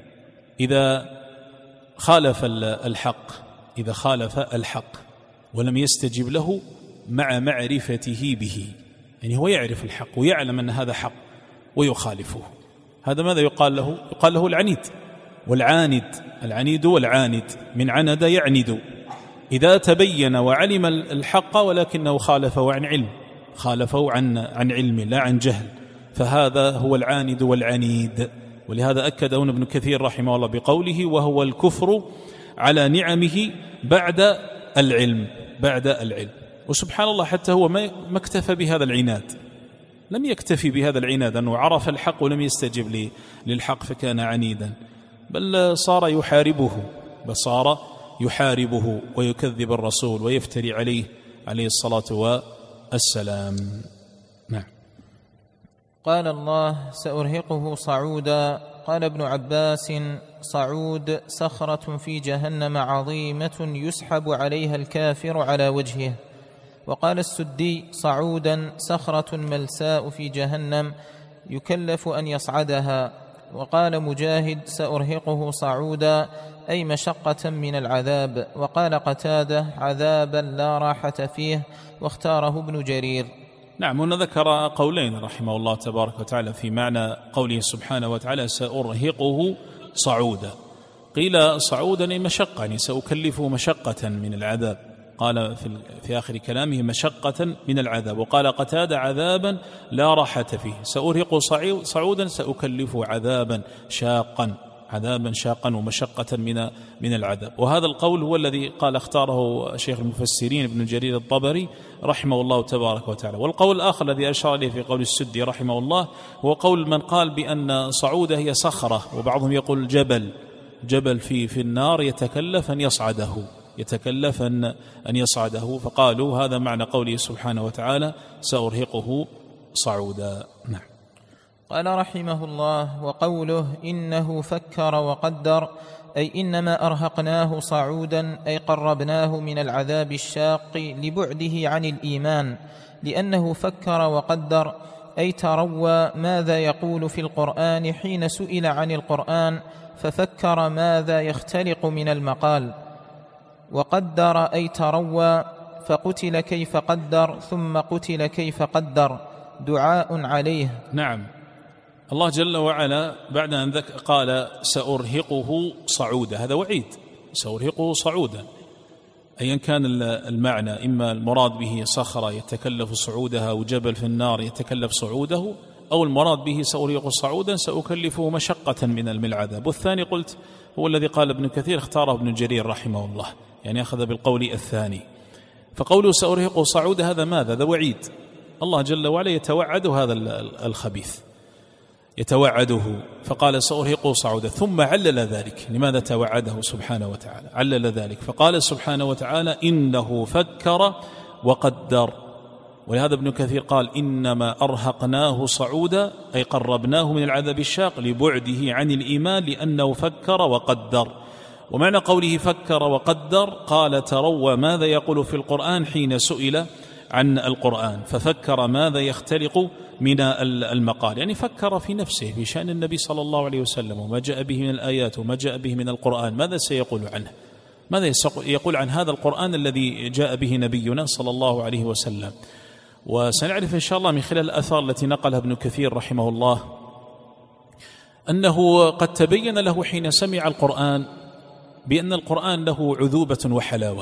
إذا خالف الحق إذا خالف الحق ولم يستجب له مع معرفته به، يعني هو يعرف الحق ويعلم أن هذا حق ويخالفه، هذا ماذا يقال له؟ يقال له العنيد والعاند. العنيد والعاند من عند يعند، إذا تبين وعلم الحق ولكنه خالفه عن علم، خالفه عن عن علم لا عن جهل، فهذا هو العاند والعنيد. ولهذا أكد ابن كثير رحمه الله بقوله وهو الكفر على نعمه بعد العلم بعد العلم. وسبحان الله حتى هو ما اكتفى بهذا العناد، لم يكتفي بهذا العناد أنه عرف الحق ولم يستجب للحق فكان عنيدا، بل صار يحاربه بل صار يحاربه ويكذب الرسول ويفتري عليه عليه الصلاة والسلام. نعم. قال الله سأرهقه صعودا. قال ابن عباس صعود صخرة في جهنم عظيمة يسحب عليها الكافر على وجهه. وقال السدي صعودا صخرة ملساء في جهنم يكلف أن يصعدها. وقال مجاهد سأرهقه صعودا أي مشقة من العذاب. وقال قتادة عذابا لا راحة فيه، واختاره ابن جرير. نعم. هنا ذكر قولين رحمه الله تبارك وتعالى في معنى قوله سبحانه وتعالى سأرهقه صعودا. قيل صعودا أي مشقة، يعني سأكلفه مشقة من العذاب، قال في, في آخر كلامه مشقة من العذاب. وقال قتادة عذابا لا راحة فيه، سأرهقه صعودا سأكلفه عذابا شاقا عذابا شاقا ومشقة من من العذاب. وهذا القول هو الذي قال اختاره شيخ المفسرين ابن جرير الطبري رحمه الله تبارك وتعالى. والقول الآخر الذي أشار إليه في قول السدي رحمه الله هو قول من قال بأن صعودة هي صخرة، وبعضهم يقول جبل جبل في في النار يتكلف أن يصعده يتكلف أن أن يصعده فقالوا هذا معنى قوله سبحانه وتعالى سأرهقه صعودا. نعم. قال رحمه الله وقوله إنه فكر وقدر أي إنما أرهقناه صعودا أي قربناه من العذاب الشاق لبعده عن الإيمان، لأنه فكر وقدر أي تروى ماذا يقول في القرآن حين سئل عن القرآن ففكر ماذا يختلق من المقال. وقدر أي تروى فقتل كيف قدر ثم قتل كيف قدر دعاء عليه. نعم. الله جل وعلا بعد أن ذكر قال سأرهقه صعودا، هذا وعيد، سأرهقه صعودا أيا كان المعنى، إما المراد به صخرة يتكلف صعودها أو جبل في النار يتكلف صعوده، أو المراد به سأرهقه صعودا سأكلفه مشقة من العذاب. والثاني قلت هو الذي قال ابن كثير اختاره ابن جرير رحمه الله، يعني أخذ بالقول الثاني. فقوله سأرهقه صعودا هذا ماذا؟ هذا وعيد، الله جل وعلا يتوعد هذا الخبيث يتوعده، فقال سأرهقه صعودا ثم علل ذلك. لماذا توعده سبحانه وتعالى؟ علل ذلك فقال سبحانه وتعالى إنه فكر وقدر. ولهذا ابن كثير قال إنما أرهقناه صعودا أي قربناه من العذاب الشاق لبعده عن الإيمان لأنه فكر وقدر. ومعنى قوله فكر وقدر قال تروى ماذا يقول في القرآن حين سئل عن القرآن، ففكر ماذا يختلق من المقال، يعني فكر في نفسه في شأن النبي صلى الله عليه وسلم وما جاء به من الآيات وما جاء به من القرآن، ماذا سيقول عنه، ماذا يقول عن هذا القرآن الذي جاء به نبينا صلى الله عليه وسلم. وسنعرف إن شاء الله من خلال الآثار التي نقلها ابن كثير رحمه الله أنه قد تبين له حين سمع القرآن بأن القرآن له عذوبة وحلاوة،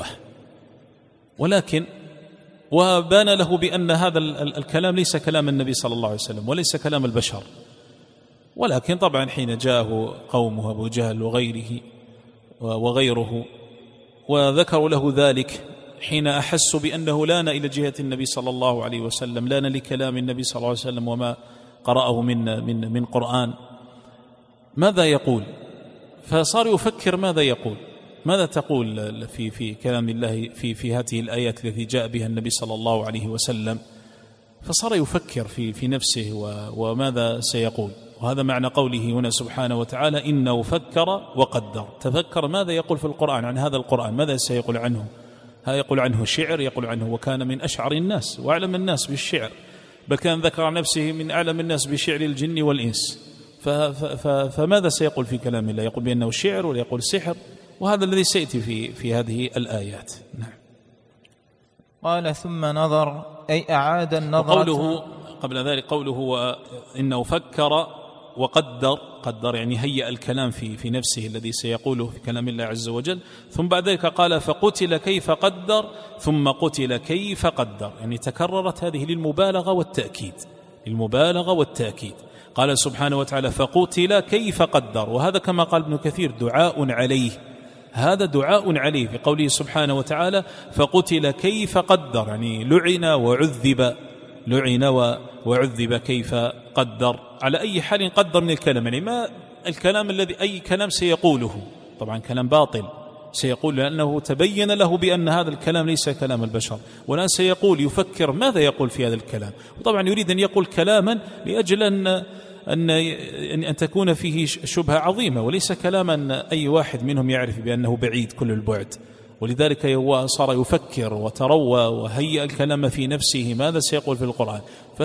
ولكن وبان له بأن هذا الكلام ليس كلام النبي صلى الله عليه وسلم وليس كلام البشر، ولكن طبعا حين جاءه قومه أبو جهل وغيره وغيره وذكروا له ذلك، حين أحسوا بأنه لان إلى جهة النبي صلى الله عليه وسلم، لان لكلام النبي صلى الله عليه وسلم وما قرأه من من من قرآن، ماذا يقول؟ فصار يفكر ماذا يقول، ماذا تقول في في كلام الله في في هذه الآيات التي جاء بها النبي صلى الله عليه وسلم، فصار يفكر في في نفسه وماذا سيقول. وهذا معنى قوله هنا سبحانه وتعالى إنه فكر وقدر، تفكر ماذا يقول في القرآن عن هذا القرآن، ماذا سيقول عنه، ها يقول عنه شعر، يقول عنه وكان من أشعر الناس وأعلم الناس بالشعر، بل كان ذكر نفسه من أعلم الناس بشعر الجن والإنس، فماذا سيقول في كلام الله؟ يقول بأنه شعر ولا يقول سحر؟ وهذا الذي سيأتي في في هذه الآيات. نعم. قال ثم نظر أي أعاد النظر. قوله قبل ذلك قوله إنه فكر وقدر، قدر يعني هيأ الكلام في في نفسه الذي سيقوله في كلام الله عز وجل، ثم بعد ذلك قال فقتل كيف قدر، ثم قتل كيف قدر، يعني تكررت هذه للمبالغة والتأكيد، للمبالغة والتأكيد. قال سبحانه وتعالى فقتل كيف قدر، وهذا كما قال ابن كثير دعاء عليه، هذا دعاء عليه في قوله سبحانه وتعالى فقتل كيف قدر، يعني لعن وعذب، لعن وعذب كيف قدر، على أي حال قدر من الكلام، يعني ما الكلام الذي أي كلام سيقوله، طبعا كلام باطل سيقول لأنه تبين له بأن هذا الكلام ليس كلام البشر، والآن سيقول يفكر ماذا يقول في هذا الكلام، وطبعا يريد أن يقول كلاما لأجل أن أن أن تكون فيه شبهة عظيمة، وليس كلاما أي واحد منهم يعرف بأنه بعيد كل البعد، ولذلك هو صار يفكر وتروى وهيأ الكلام في نفسه ماذا سيقول في القرآن،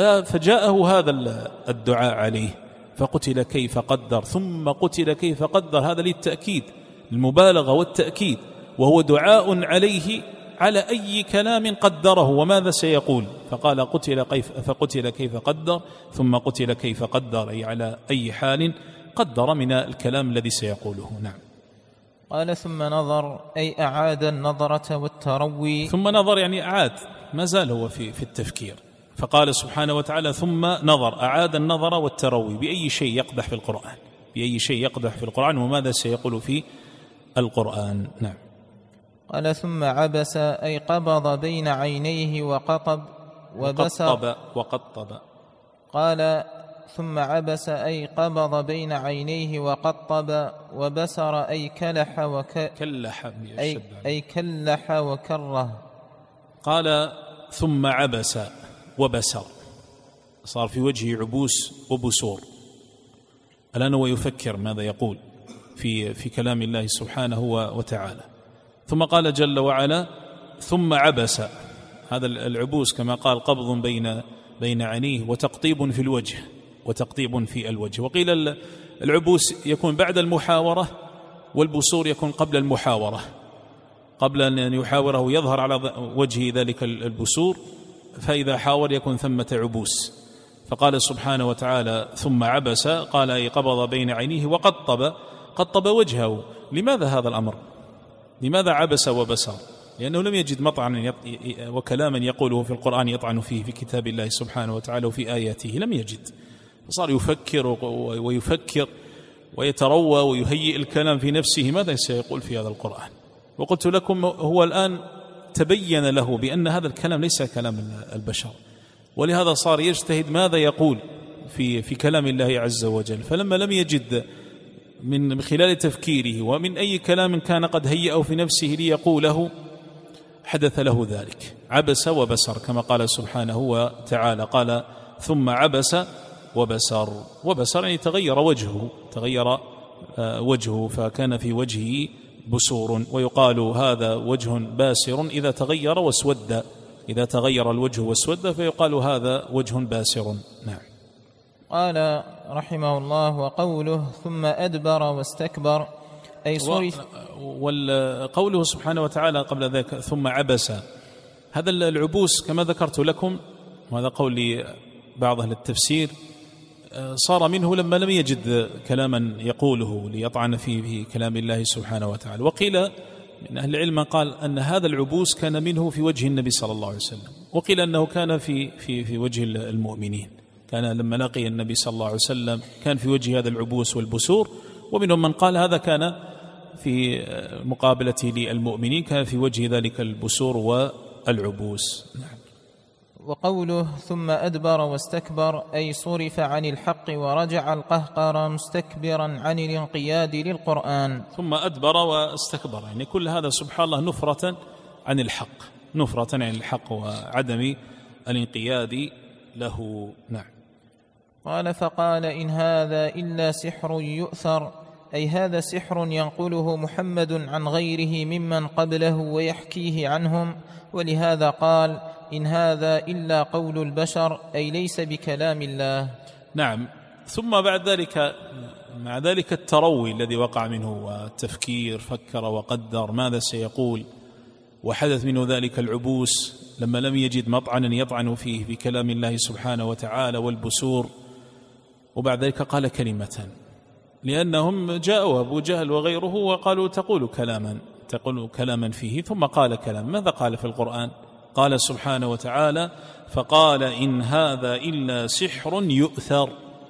فجاءه هذا الدعاء عليه فقتل كيف قدر، ثم قتل كيف قدر، هذا للتأكيد، المبالغة والتأكيد، وهو دعاء عليه على أي كلام قدره وماذا سيقول، فقال قتل كيف فقتل كيف قدر، ثم قتل كيف قدر، أي على أي حال قدر من الكلام الذي سيقوله. نعم. قال ثم نظر أي أعاد النظرة والتروي، ثم نظر يعني أعاد، ما زال هو في في التفكير، فقال سبحانه وتعالى ثم نظر، أعاد النظر والتروي، بأي شيء يقدح في القرآن، بأي شيء يقدح في القرآن وماذا سيقول في القرآن. نعم. قال ثم عبس أي قبض بين عينيه وقطب وبسر وقطب, وقطب. قال ثم عبس أي قبض بين عينيه وقطب وبسر أي كلح وك كلح أي, أي كلح وكره. قال ثم عبس وبسر، صار في وجهه عبوس وبسور، الآن هو يفكر ماذا يقول في في كلام الله سبحانه وتعالى. ثم قال جل وعلا ثم عبس، هذا العبوس كما قال قبض بين بين عينيه وتقطيب في الوجه، وتقطيب في الوجه، وقيل العبوس يكون بعد المحاورة والبصور يكون قبل المحاورة، قبل أن يحاوره يظهر على وجهه ذلك البصور، فإذا حاور يكون ثمة عبوس. فقال سبحانه وتعالى ثم عبس، قال أي قبض بين عينيه وقطب، قطب وجهه. لماذا هذا الأمر؟ لماذا عبس وبسر؟ لأنه لم يجد مطعنا وكلاما يقوله في القرآن يطعن فيه في كتاب الله سبحانه وتعالى وفي آياته، لم يجد، فصار يفكر ويفكر ويتروى ويهيئ الكلام في نفسه ماذا سيقول في هذا القرآن. وقلت لكم هو الآن تبين له بأن هذا الكلام ليس كلام البشر، ولهذا صار يجتهد ماذا يقول في في كلام الله عز وجل، فلما لم يجد من خلال تفكيره ومن أي كلام كان قد هيأه في نفسه ليقوله حدث له ذلك، عبس وبسر كما قال سبحانه وتعالى، قال ثم عبس وبسر، وبسر يعني تغير وجهه، تغير وجهه فكان في وجهه بسور، ويقال هذا وجه باسر إذا تغير واسود، إذا تغير الوجه واسود فيقال هذا وجه باسر. نعم. قال رحمه الله: وقوله ثم أدبر واستكبر أي صرف. وقوله سبحانه وتعالى قبل ذلك ثم عبس، هذا العبوس كما ذكرت لكم، وهذا قول بعض أهل التفسير، صار منه لما لم يجد كلاما يقوله ليطعن فيه في كلام الله سبحانه وتعالى. وقيل من أهل العلم قال أن هذا العبوس كان منه في وجه النبي صلى الله عليه وسلم، وقيل أنه كان في في في وجه المؤمنين، كان لما لقي النبي صلى الله عليه وسلم كان في وجه هذا العبوس والبسور. ومنهم من قال هذا كان في مقابلة للمؤمنين، كان في وجه ذلك البسور والعبوس. نعم. وقوله ثم أدبر واستكبر أي صرف عن الحق ورجع القهقر مستكبرا عن الانقياد للقرآن. ثم أدبر واستكبر، يعني كل هذا سبحان الله نفرة عن الحق، نفرة عن الحق وعدم الانقياد له. نعم. قال: فقال إن هذا إلا سحر يؤثر أي هذا سحر ينقله محمد عن غيره ممن قبله ويحكيه عنهم، ولهذا قال إن هذا إلا قول البشر أي ليس بكلام الله. نعم. ثم بعد ذلك مع ذلك التروي الذي وقع منه والتفكير، فكر وقدر ماذا سيقول، وحدث منه ذلك العبوس لما لم يجد مطعنا يطعن فيه بكلام الله سبحانه وتعالى والبسور. وبعد ذلك قال كلمة، لأنهم جاءوا أبو جهل وغيره وقالوا تقول كلاما تقول كلاما فيه، ثم قال كلام. ماذا قال في القرآن؟ قال سبحانه وتعالى: فقال إن هذا إلا سحر يؤثر،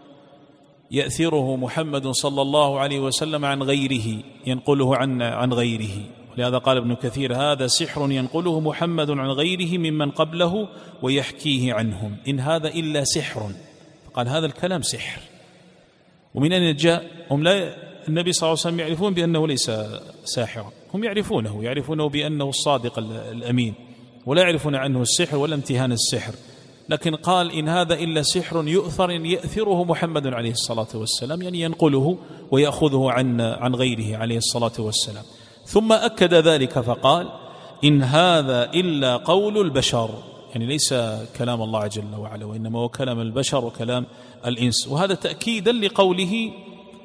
يأثره محمد صلى الله عليه وسلم عن غيره، ينقله عن عن غيره. ولهذا قال ابن كثير: هذا سحر ينقله محمد عن غيره ممن قبله ويحكيه عنهم، إن هذا إلا سحر. فقال هذا الكلام سحر. ومن أين جاء؟ هم لا النبي صلى الله عليه وسلم يعرفون بأنه ليس ساحرا، هم يعرفونه يعرفونه بأنه الصادق الأمين، ولا يعرفون عنه السحر ولا امتهان السحر. لكن قال إن هذا إلا سحر يؤثر يأثره محمد عليه الصلاة والسلام، يعني ينقله ويأخذه عن عن غيره عليه الصلاة والسلام. ثم أكد ذلك فقال إن هذا إلا قول البشر، يعني ليس كلام الله جل وعلا، وإنما هو كلام البشر وكلام الإنس. وهذا تأكيدا لقوله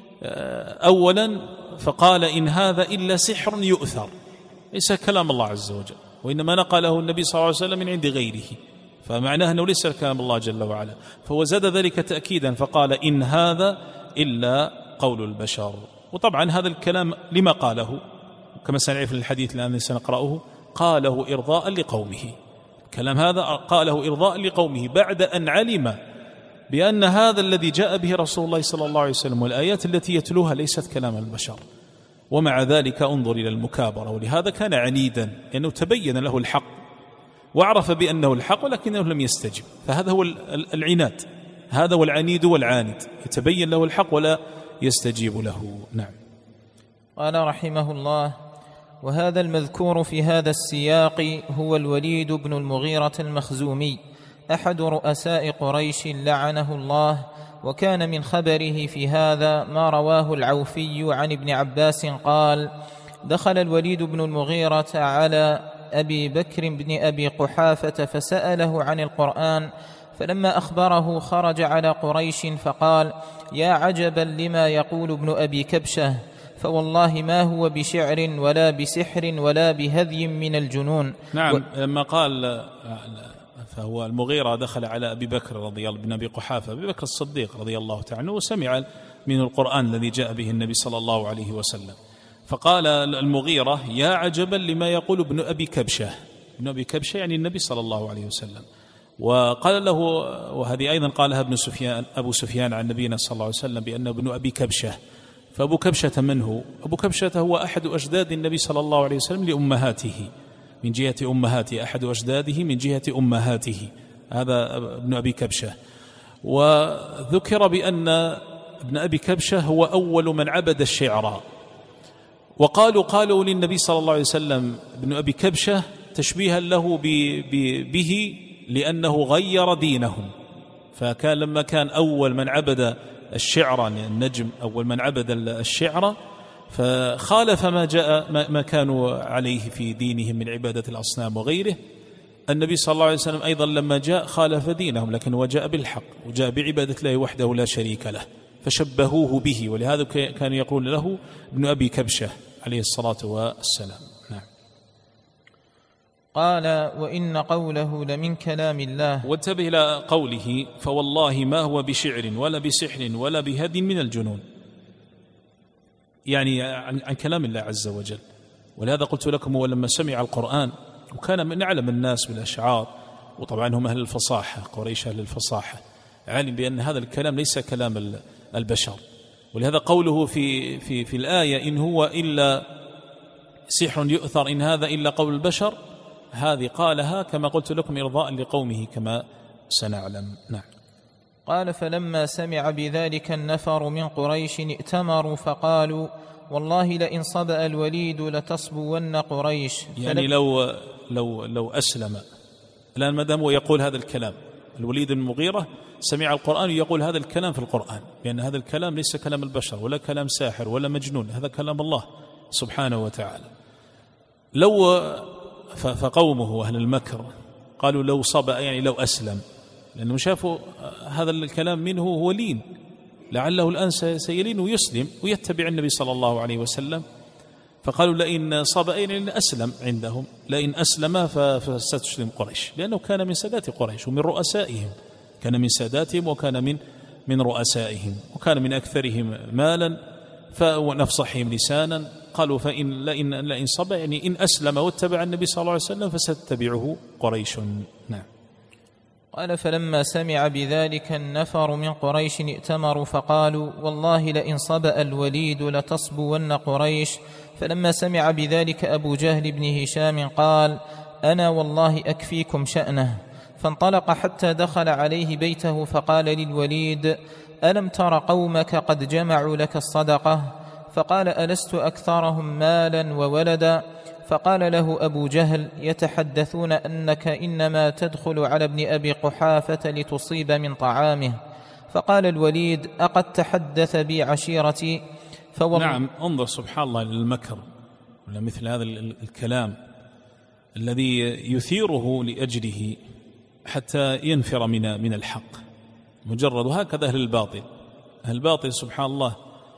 أولا فقال إن هذا إلا سحر يؤثر، ليس كلام الله عز وجل، وإنما نقله النبي صلى الله عليه وسلم من عند غيره، فمعناه أنه ليس كلام الله جل وعلا. فهو زاد ذلك تأكيدا فقال إن هذا إلا قول البشر. وطبعا هذا الكلام لما قاله كما سنعرف الحديث الآن سنقرأه، قاله إرضاء لقومه. كلام هذا قاله إرضاء لقومه بعد أن علم بأن هذا الذي جاء به رسول الله صلى الله عليه وسلم والآيات التي يتلوها ليست كلام البشر. ومع ذلك انظر إلى المكابرة، ولهذا كان عنيدا لأنه تبين له الحق وعرف بأنه الحق ولكنه لم يستجب. فهذا هو العناد، هذا هو العنيد والعاند، يتبين له الحق ولا يستجيب له. نعم. قال رحمه الله: وهذا المذكور في هذا السياق هو الوليد بن المغيرة المخزومي أحد رؤساء قريش لعنه الله، وكان من خبره في هذا ما رواه العوفي عن ابن عباس قال: دخل الوليد بن المغيرة على أبي بكر بن أبي قحافة فسأله عن القرآن، فلما أخبره خرج على قريش فقال: يا عجبا لما يقول ابن أبي كبشة، فوالله ما هو بشعر ولا بسحر ولا بهذي من الجنون. نعم. و... لما قال فهو المغيرة دخل على أبي بكر رضي الله بن أبي قحافة، أبي بكر الصديق رضي الله تعالى عنه، وسمع من القرآن الذي جاء به النبي صلى الله عليه وسلم. فقال المغيرة: يا عجبا لما يقول ابن أبي كبشة. ابن أبي كبشة يعني النبي صلى الله عليه وسلم. وقال له، وهذه أيضا قالها ابن سفيان أبو سفيان عن نبينا صلى الله عليه وسلم بأنه ابن أبي كبشة. فأبو كبشة من هو؟ أبو كبشة هو أحد أجداد النبي صلى الله عليه وسلم لأمهاته، من جهة أمهاته، أحد أجداده من جهة أمهاته، هذا ابن أبي كبشة. وذكر بأن ابن أبي كبشة هو أول من عبد الشعر، وقالوا قالوا للنبي صلى الله عليه وسلم ابن أبي كبشة تشبيها له به لأنه غير دينهم. فكان لما كان أول من عبد الشعر، النجم أول من عبد الشعر، فخالف ما جاء ما كانوا عليه في دينهم من عبادة الأصنام وغيره، النبي صلى الله عليه وسلم أيضا لما جاء خالف دينهم، لكن هو جاء بالحق وجاء بعبادة الله وحده لا شريك له، فشبهوه به، ولهذا كان يقول له ابن أبي كبشة عليه الصلاة والسلام. نعم. قال: وإن قوله لمن كلام الله. وانتبه إلى قوله: فوالله ما هو بشعر ولا بسحر ولا بهد من الجنون، يعني عن كلام الله عز وجل. ولهذا قلت لكم هو لما سمع القرآن، وكان من أعلم الناس بالأشعار، وطبعا هم أهل الفصاحة، قريش أهل الفصاحة، علم بأن هذا الكلام ليس كلام البشر. ولهذا قوله في, في, في الآية: إن هو إلا سحر يؤثر إن هذا إلا قول البشر، هذه قالها كما قلت لكم إرضاء لقومه كما سنعلم. نعم. قال: فلما سمع بذلك النفر من قريش ائتمروا فقالوا: والله لئن صبأ الوليد لتصبون قريش. يعني لو لو لو أسلم الآن، ما دام يقول هذا الكلام الوليد بن المغيرة سمع القرآن يقول هذا الكلام في القرآن، لأن هذا الكلام ليس كلام البشر ولا كلام ساحر ولا مجنون، هذا كلام الله سبحانه وتعالى. لو فقومه أهل المكر قالوا لو صبأ، يعني لو أسلم، لأنهم شافوا هذا الكلام منه هو لين، لعله الآن سيلين ويسلم ويتبع النبي صلى الله عليه وسلم، فقالوا لئن صبأ لئن أسلم عندهم، لئن أسلم فستسلم قريش، لأنه كان من سادات قريش ومن رؤسائهم، كان من ساداتهم وكان من من رؤسائهم، وكان من أكثرهم مالا ونفصحهم لسانا. قالوا فإن لئن لئن صبأ، يعني إن أسلم واتبع النبي صلى الله عليه وسلم فستتبعه قريش. نعم. قال: فلما سمع بذلك النفر من قريش ائتمروا فقالوا: والله لئن صبأ الوليد لتصبون قريش. فلما سمع بذلك أبو جهل بن هشام قال: أنا والله أكفيكم شأنه. فانطلق حتى دخل عليه بيته فقال للوليد: ألم تر قومك قد جمعوا لك الصدقة؟ فقال: ألست أكثرهم مالا وولدا؟ فقال له أبو جهل: يتحدثون أنك إنما تدخل على ابن أبي قحافة لتصيب من طعامه. فقال الوليد: أقد تحدث بي عشيرتي؟ نعم. انظر سبحان الله للمكر، ولا مثل هذا الكلام الذي يثيره لأجله حتى ينفر من من الحق مجرد. هكذا أهل الباطل، أهل الباطل سبحان الله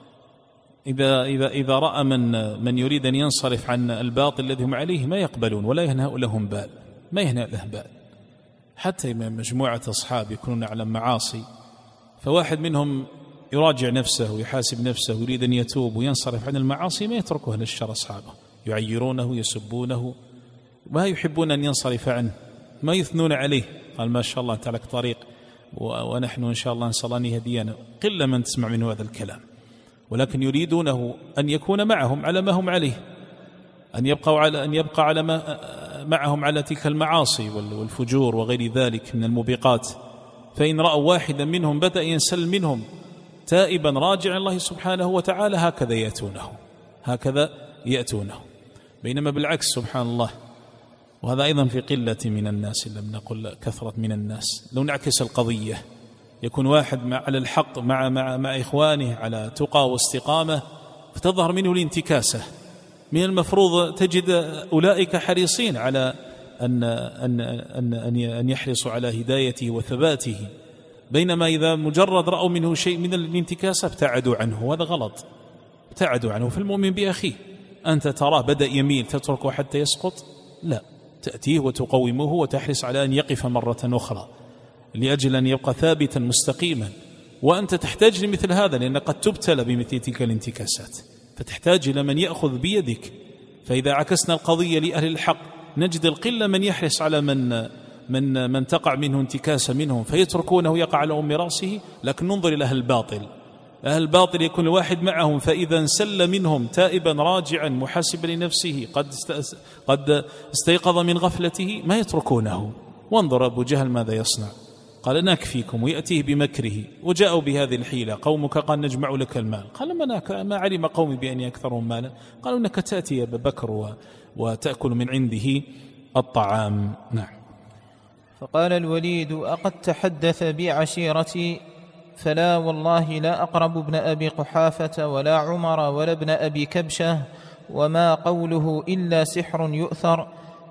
إذا إذا إذا رأى من من يريد أن ينصرف عن الباطل الذي هم عليه ما يقبلون ولا يهنأ لهم بال، ما يهنأ لهم بال. حتى مجموعة أصحاب يكونون على معاصي، فواحد منهم يراجع نفسه ويحاسب نفسه ويريد أن يتوب وينصرف عن المعاصي، ما يتركه أهل الشر أصحابه، يعيرونه يسبونه، ما يحبون أن ينصرف عنه، ما يثنون عليه. قال: ما شاء الله أنت لك طريق ونحن إن شاء الله نسأل أن يهدينا. قل من تسمع منه هذا الكلام، ولكن يريدونه أن يكون معهم على ما هم عليه، أن يبقوا على أن يبقى على ما معهم على تلك المعاصي والفجور وغير ذلك من الموبقات. فإن رأوا واحدا منهم بدأ ينسل منهم تائبا راجعا الله سبحانه وتعالى، هكذا يأتونه هكذا يأتونه بينما بالعكس سبحان الله. وهذا أيضا في قلة من الناس، لم نقل كثرة من الناس. لو نعكس القضية، يكون واحد مع على الحق مع مع مع إخوانه على تقى واستقامة، فتظهر منه الانتكاسة. من المفروض تجد أولئك حريصين على أن أن أن أن يحرصوا على هدايته وثباته، بينما إذا مجرد رأوا منه شيء من الانتكاسة ابتعدوا عنه، وهذا غلط. ابتعدوا عنه. في المؤمن بأخيه، أنت تراه بدأ يميل تتركه حتى يسقط؟ لا، تأتيه وتقومه وتحرص على أن يقف مرة أخرى لأجل أن يبقى ثابتا مستقيما. وأنت تحتاج لمثل هذا، لأن قد تبتلى بمثل تلك الانتكاسات، فتحتاج إلى من يأخذ بيدك. فإذا عكسنا القضية لأهل الحق نجد القلة من يحرص على من من من تقع منه انتكاسة منهم فيتركونه يقع على أم رأسه. لكن ننظر إلى أهل الباطل، أهل الباطل يكون الواحد معهم، فإذا انسل منهم تائبا راجعا محاسبا لنفسه قد قد استيقظ من غفلته ما يتركونه. وانظر أبو جهل ماذا يصنع، قال: نكفيكم، ويأتيه بمكره. وجاءوا بهذه الحيلة: قومك قال نجمع لك المال. قال: ما ما علم قومي بأني أكثرهم مالا. قالوا: إنك تأتي يا أبا بكر وتأكل من عنده الطعام. نعم. فقال الوليد: أقد تحدث بي عشيرتي؟ فلا والله لا أقرب ابن أبي قحافة ولا عمر ولا ابن أبي كبشة، وما قوله إلا سحر يؤثر.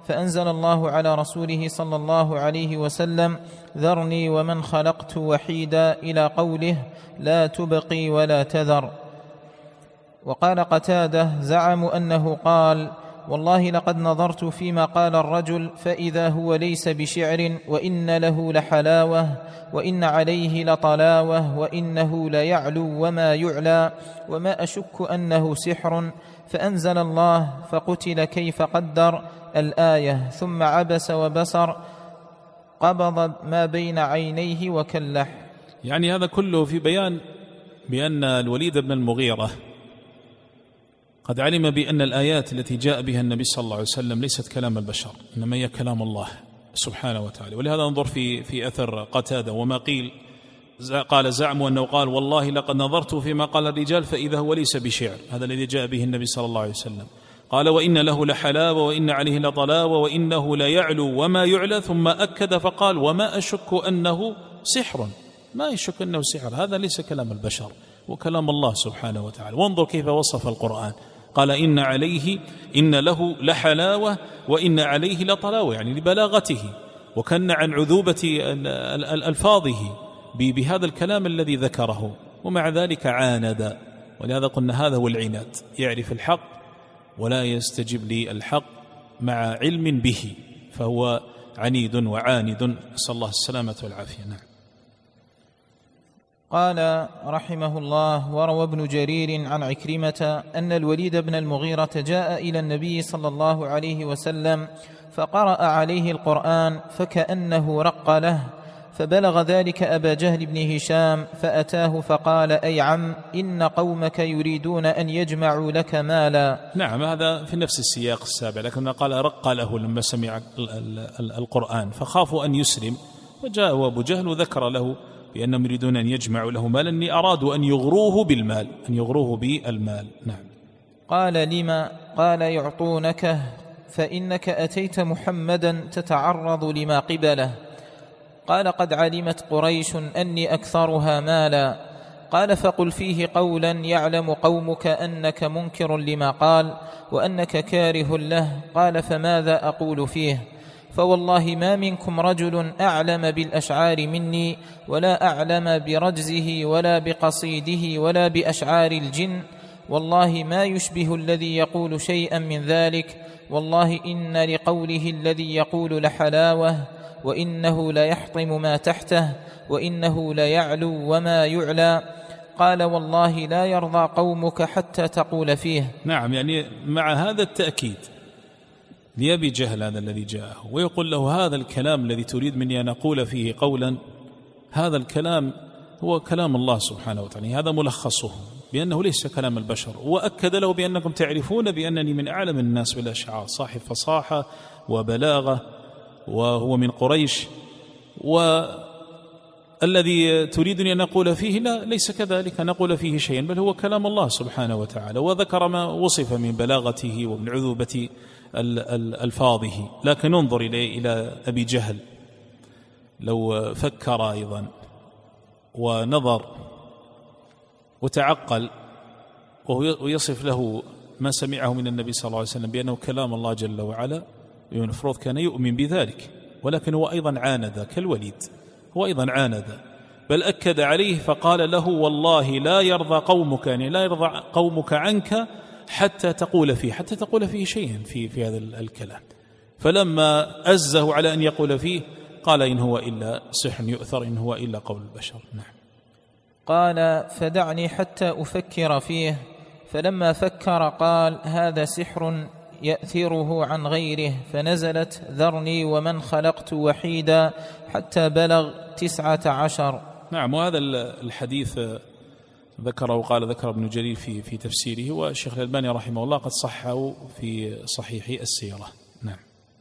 فأنزل الله على رسوله صلى الله عليه وسلم: ذرني ومن خلقت وحيدا، إلى قوله: لا تبقي ولا تذر. وقال قتادة: زعموا أنه قال: والله لقد نظرت فيما قال الرجل فإذا هو ليس بشعر، وإن له لحلاوة، وإن عليه لطلاوة، وإنه ليعلو وما يعلى، وما أشك أنه سحر. فأنزل الله: فقتل كيف قدر، الآية، ثم عبس وبصر، قبض ما بين عينيه وكلح. يعني هذا كله في بيان بأن الوليد بن المغيرة قد علم بأن الآيات التي جاء بها النبي صلى الله عليه وسلم ليست كلام البشر، إنما هي كلام الله سبحانه وتعالى. ولهذا ننظر في في أثر قتادة: وما قيل قال زعموا أنه قال: والله لقد نظرت فيما قال الرجال فإذا هو ليس بشعر، هذا الذي جاء به النبي صلى الله عليه وسلم. قال: وإن له لحلاوة، وإن عليه لطلاوة، وإنه ليعلو وما يعلى، ثم أكد فقال: وما أشك أنه سحر. ما يشك أنه سحر، هذا ليس كلام البشر وكلام الله سبحانه وتعالى. وانظر كيف وصف القرآن، قال: إن عليه إن له لحلاوة وإن عليه لطلاوة، يعني لبلاغته، وكن عن عذوبة ألفاظه بهذا الكلام الذي ذكره، ومع ذلك عاند. ولهذا قلنا هذا هو العناد، يعرف الحق ولا يستجب للحق مع علم به، فهو عنيد وعاند، نسأل الله السلامة والعافية. نعم. قال رحمه الله: وروى ابن جرير عن عكرمة أن الوليد بن المغيرة جاء إلى النبي صلى الله عليه وسلم فقرأ عليه القرآن فكأنه رق له، فبلغ ذلك أبا جهل بن هشام فأتاه فقال: أي عم، إن قومك يريدون أن يجمعوا لك مالا. نعم، هذا في نفس السياق السابع، لكن قال رق له لما سمع القرآن، فخافوا أن يسلم، وجاء أبو جهل وذكر له بأنهم يريدون أن يجمعوا له مالا، أني أرادوا أن يغروه بالمال، أن يغروه بالمال. نعم. قال: لما؟ قال: يعطونك، فإنك أتيت محمدا تتعرض لما قبله. قال: قد علمت قريش أني أكثرها مالا. قال: فقل فيه قولا يعلم قومك أنك منكر لما قال وأنك كاره له. قال: فماذا أقول فيه؟ فوالله ما منكم رجل أعلم بالأشعار مني، ولا أعلم برجزه ولا بقصيده ولا بأشعار الجن، والله ما يشبه الذي يقول شيئا من ذلك، والله إن لقوله الذي يقول لحلاوة، وإنه ليحطم ما تحته، وإنه ليعلو وما يعلى. قال: والله لا يرضى قومك حتى تقول فيه. نعم، يعني مع هذا التأكيد لأبي جهل هذا الذي جاءه ويقول له: هذا الكلام الذي تريد مني أن أقول فيه قولا، هذا الكلام هو كلام الله سبحانه وتعالى، هذا ملخصه بأنه ليس كلام البشر. وأكد له بأنكم تعرفون بأنني من أعلم الناس بالأشعار، صاحب فصاحة وبلاغة، وهو من قريش، والذي تريدني أن أقول فيه لا ليس كذلك، أن أقول فيه شيئا، بل هو كلام الله سبحانه وتعالى. وذكر ما وصف من بلاغته ومن عذوبة ألفاظه. لكن انظر إلى أبي جهل، لو فكر أيضا ونظر وتعقل ويصف له ما سمعه من النبي صلى الله عليه وسلم بأنه كلام الله جل وعلا، المفروض كان يؤمن بذلك، ولكن هو أيضا عاند كالوليد، هو أيضا عاند، بل أكد عليه فقال له: والله لا يرضى قومك، يعني لا يرضى قومك عنك حتى تقول فيه، حتى تقول فيه شيئا في, في هذا الكلام. فلما أزه على أن يقول فيه قال: إن هو إلا سحر يؤثر، إن هو إلا قول البشر. نعم. قال: فدعني حتى أفكر فيه. فلما فكر قال: هذا سحر يأثره عن غيره. فنزلت: ذرني ومن خلقت وحيدا، حتى بلغ تسعة عشر. نعم. وهذا الحديث ذكره قال ذكر ابن جرير في في تفسيره، والشيخ الألباني رحمه الله قد صحه في صحيح السيرة. نعم.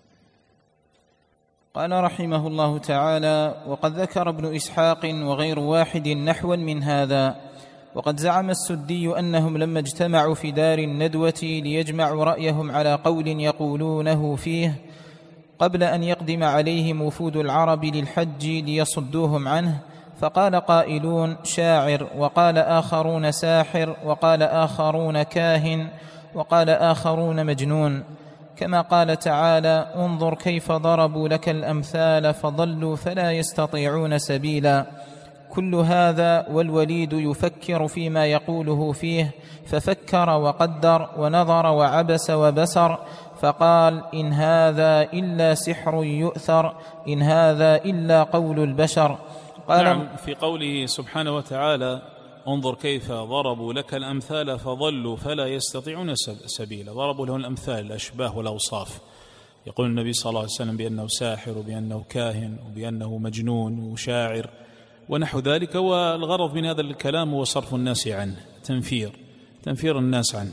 قال رحمه الله تعالى: وقد ذكر ابن إسحاق وغير واحد نحوا من هذا. وقد زعم السدي أنهم لما اجتمعوا في دار الندوة ليجمعوا رأيهم على قول يقولونه فيه قبل أن يقدم عليهم وفود العرب للحج ليصدوهم عنه، فقال قائلون: شاعر، وقال آخرون: ساحر، وقال آخرون: كاهن، وقال آخرون: مجنون. كما قال تعالى: انظر كيف ضربوا لك الأمثال فضلوا فلا يستطيعون سبيلا. كل هذا والوليد يفكر فيما يقوله فيه، ففكر وقدر ونظر وعبس وبسر، فقال: إن هذا إلا سحر يؤثر، إن هذا إلا قول البشر. قال نعم، في قوله سبحانه وتعالى: انظر كيف ضربوا لك الأمثال فضلوا فلا يستطيعون سبيلا. ضربوا له الأمثال، الأشباه والأوصاف. يقول النبي صلى الله عليه وسلم بأنه ساحر وبأنه كاهن وبأنه مجنون وشاعر ونحو ذلك. والغرض من هذا الكلام هو صرف الناس عنه، تنفير تنفير الناس عنه.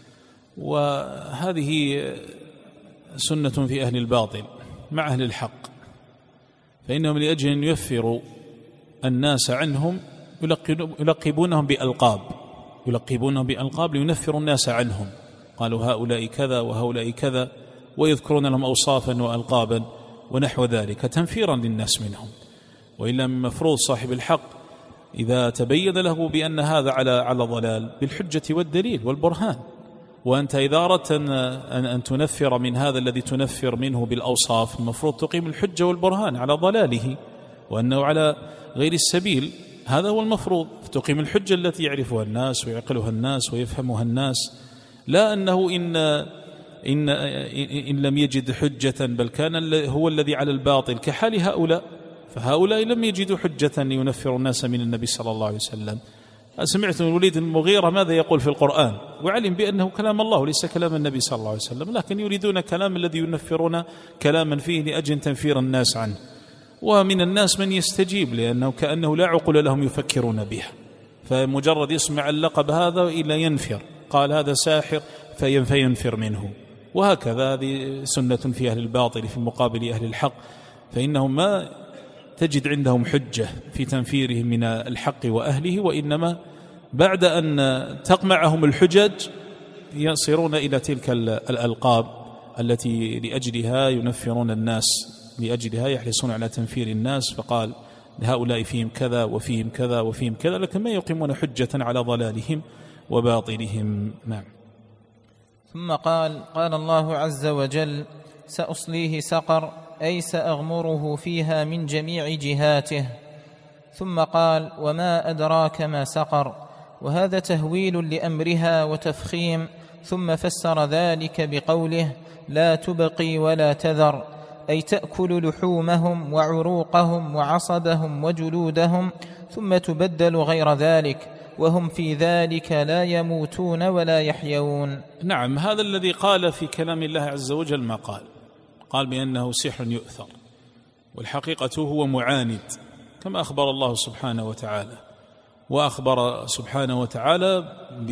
وهذه سنة في أهل الباطل مع أهل الحق، فإنهم لأجل أن يوفروا الناس عنهم يلقبونهم بألقاب يلقبونهم بألقاب لينفروا الناس عنهم. قالوا هؤلاء كذا وهؤلاء كذا، ويذكرون لهم أوصافا وألقابا ونحو ذلك تنفيرا للناس منهم. وإلا من مفروض صاحب الحق إذا تبين له بأن هذا على على ضلال بالحجة والدليل والبرهان. وأنت إذا أردت أن, أن تنفر من هذا الذي تنفر منه بالأوصاف، المفروض تقيم الحجة والبرهان على ضلاله وأنه على غير السبيل. هذا هو المفروض، تقيم الحجة التي يعرفها الناس ويعقلها الناس ويفهمها الناس، لا أنه إن, إن, إن لم يجد حجة بل كان هو الذي على الباطل كحال هؤلاء. فهؤلاء لم يجدوا حجة ينفر الناس من النبي صلى الله عليه وسلم. سمعت من الوليد المغيرة ماذا يقول في القرآن، وعلم بأنه كلام الله وليس كلام النبي صلى الله عليه وسلم، لكن يريدون كلام الذي ينفرون كلاما فيه لأجل تنفير الناس عنه. ومن الناس من يستجيب لأنه كأنه لا عقل لهم يفكرون بها، فمجرد يسمع اللقب هذا إلا ينفر، قال هذا ساحر فينفر منه. وهكذا هذه سنة في أهل الباطل في مقابل أهل الحق، فإنهم ما تجد عندهم حجة في تنفيرهم من الحق وأهله، وإنما بعد أن تقمعهم الحجج يصيرون إلى تلك الألقاب التي لأجلها ينفرون الناس، لأجلها يحرصون على تنفير الناس. فقال هؤلاء فيهم كذا وفيهم كذا وفيهم كذا، لكن ما يقيمون حجة على ضلالهم وباطلهم. نعم. ثم قال: قال الله عز وجل: سأصليه سقر، أي سأغمره فيها من جميع جهاته. ثم قال: وما أدراك ما سقر، وهذا تهويل لأمرها وتفخيم. ثم فسر ذلك بقوله: لا تبقي ولا تذر، أي تأكل لحومهم وعروقهم وعصبهم وجلودهم، ثم تبدل غير ذلك، وهم في ذلك لا يموتون ولا يحيون. نعم، هذا الذي قال في كلام الله عز وجل ما قال قال بأنه سحر يؤثر، والحقيقة هو معاند كما أخبر الله سبحانه وتعالى. وأخبر سبحانه وتعالى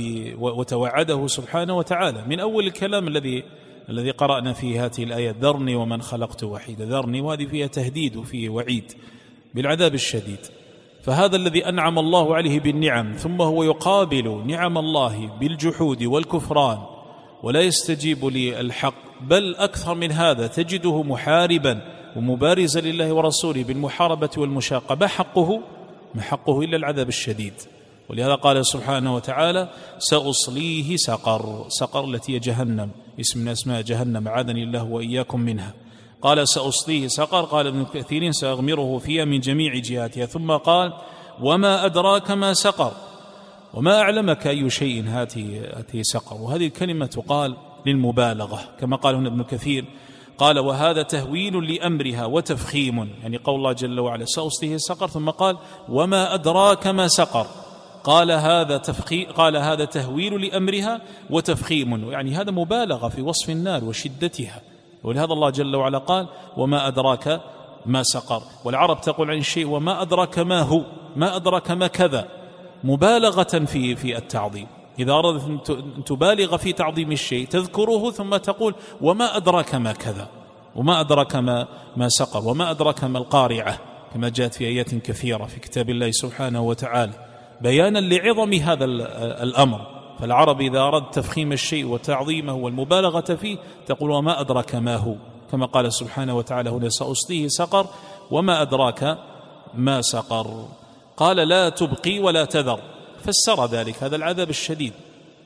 وتوعده سبحانه وتعالى من أول الكلام الذي الذي قرأنا فيه هذه الآية: ذرني ومن خلقت وحيدا. ذرني، وهذه فيها تهديد وفيه وعيد بالعذاب الشديد. فهذا الذي أنعم الله عليه بالنعم ثم هو يقابل نعم الله بالجحود والكفران ولا يستجيب للحق، بل أكثر من هذا تجده محاربا ومبارزا لله ورسوله بالمحاربة والمشاقة، ما حقه ما حقه إلا العذاب الشديد. ولهذا قال سبحانه وتعالى: سأصليه سقر. سقر التي هي جهنم، اسم من أسماء جهنم، عاذني الله وإياكم منها. قال سأصليه سقر، قال ابن كثير: سأغمره فيها من جميع جهاتها. ثم قال: وما أدراك ما سقر، وما أعلمك أي شيء هاته سقر. وهذه الكلمة تقال للمبالغة كما قال هنا ابن كثير، قال: وهذا تهويل لأمرها وتفخيم، يعني قول الله جل وعلا سأصليه سقر، ثم قال: وما أدراك ما سقر. قال هذا تفخيم، قال هذا تهويل لأمرها وتفخيم، يعني هذا مبالغة في وصف النار وشدتها. ولهذا الله جل وعلا قال: وما أدراك ما سقر. والعرب تقول عن الشيء: وما أدراك ما هو، ما أدراك ما كذا، مبالغة في في التعظيم. إذا أردت أن تبالغ في تعظيم الشيء تذكره ثم تقول: وما أدراك ما كذا، وما أدراك ما ما سقر، وما أدراك ما القارعة، كما جاءت في آيات كثيرة في كتاب الله سبحانه وتعالى بيانا لعظم هذا الأمر. فالعرب إذا أراد تفخيم الشيء وتعظيمه والمبالغة فيه تقول: وما أدراك ما هو، كما قال سبحانه وتعالى هنا: سأصليه سقر، وما أدراك ما سقر. قال: لا تبقي ولا تذر، فسر ذلك هذا العذاب الشديد.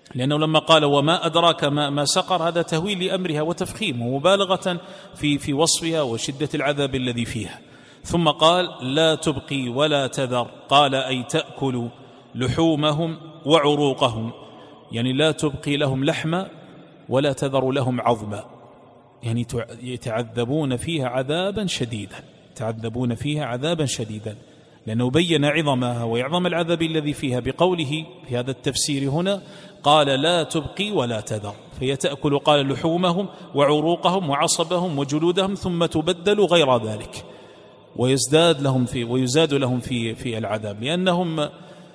لأنه لما قال وما أدراك ما, ما سقر هذا تهويل لأمرها وتفخيم ومبالغة في, في وصفها وشدة العذاب الذي فيها. ثم قال لا تبقي ولا تذر، قال أي تأكل لحومهم وعروقهم، يعني لا تبقي لهم لحما ولا تذر لهم عظما، يعني يتعذبون فيها عذابا شديدا، يتعذبون فيها عذابا شديدا، لأنه بين عظمها ويعظم العذاب الذي فيها بقوله في هذا التفسير هنا قال لا تبقي ولا تذر، فهي تأكل قال لحومهم وعروقهم وعصبهم وجلودهم ثم تبدل غير ذلك ويزداد لهم في ويزاد لهم في في العذاب، لأنهم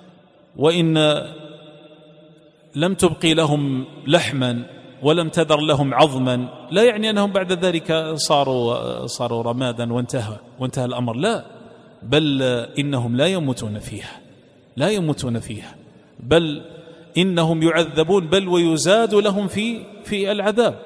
وإن لم تبقي لهم لحما ولم تذر لهم عظما لا يعني أنهم بعد ذلك صاروا صاروا رمادا وانتهى وانتهى الأمر، لا، بل إنهم لا يموتون فيها، لا يموتون فيها، بل إنهم يعذبون، بل ويزاد لهم في في العذاب،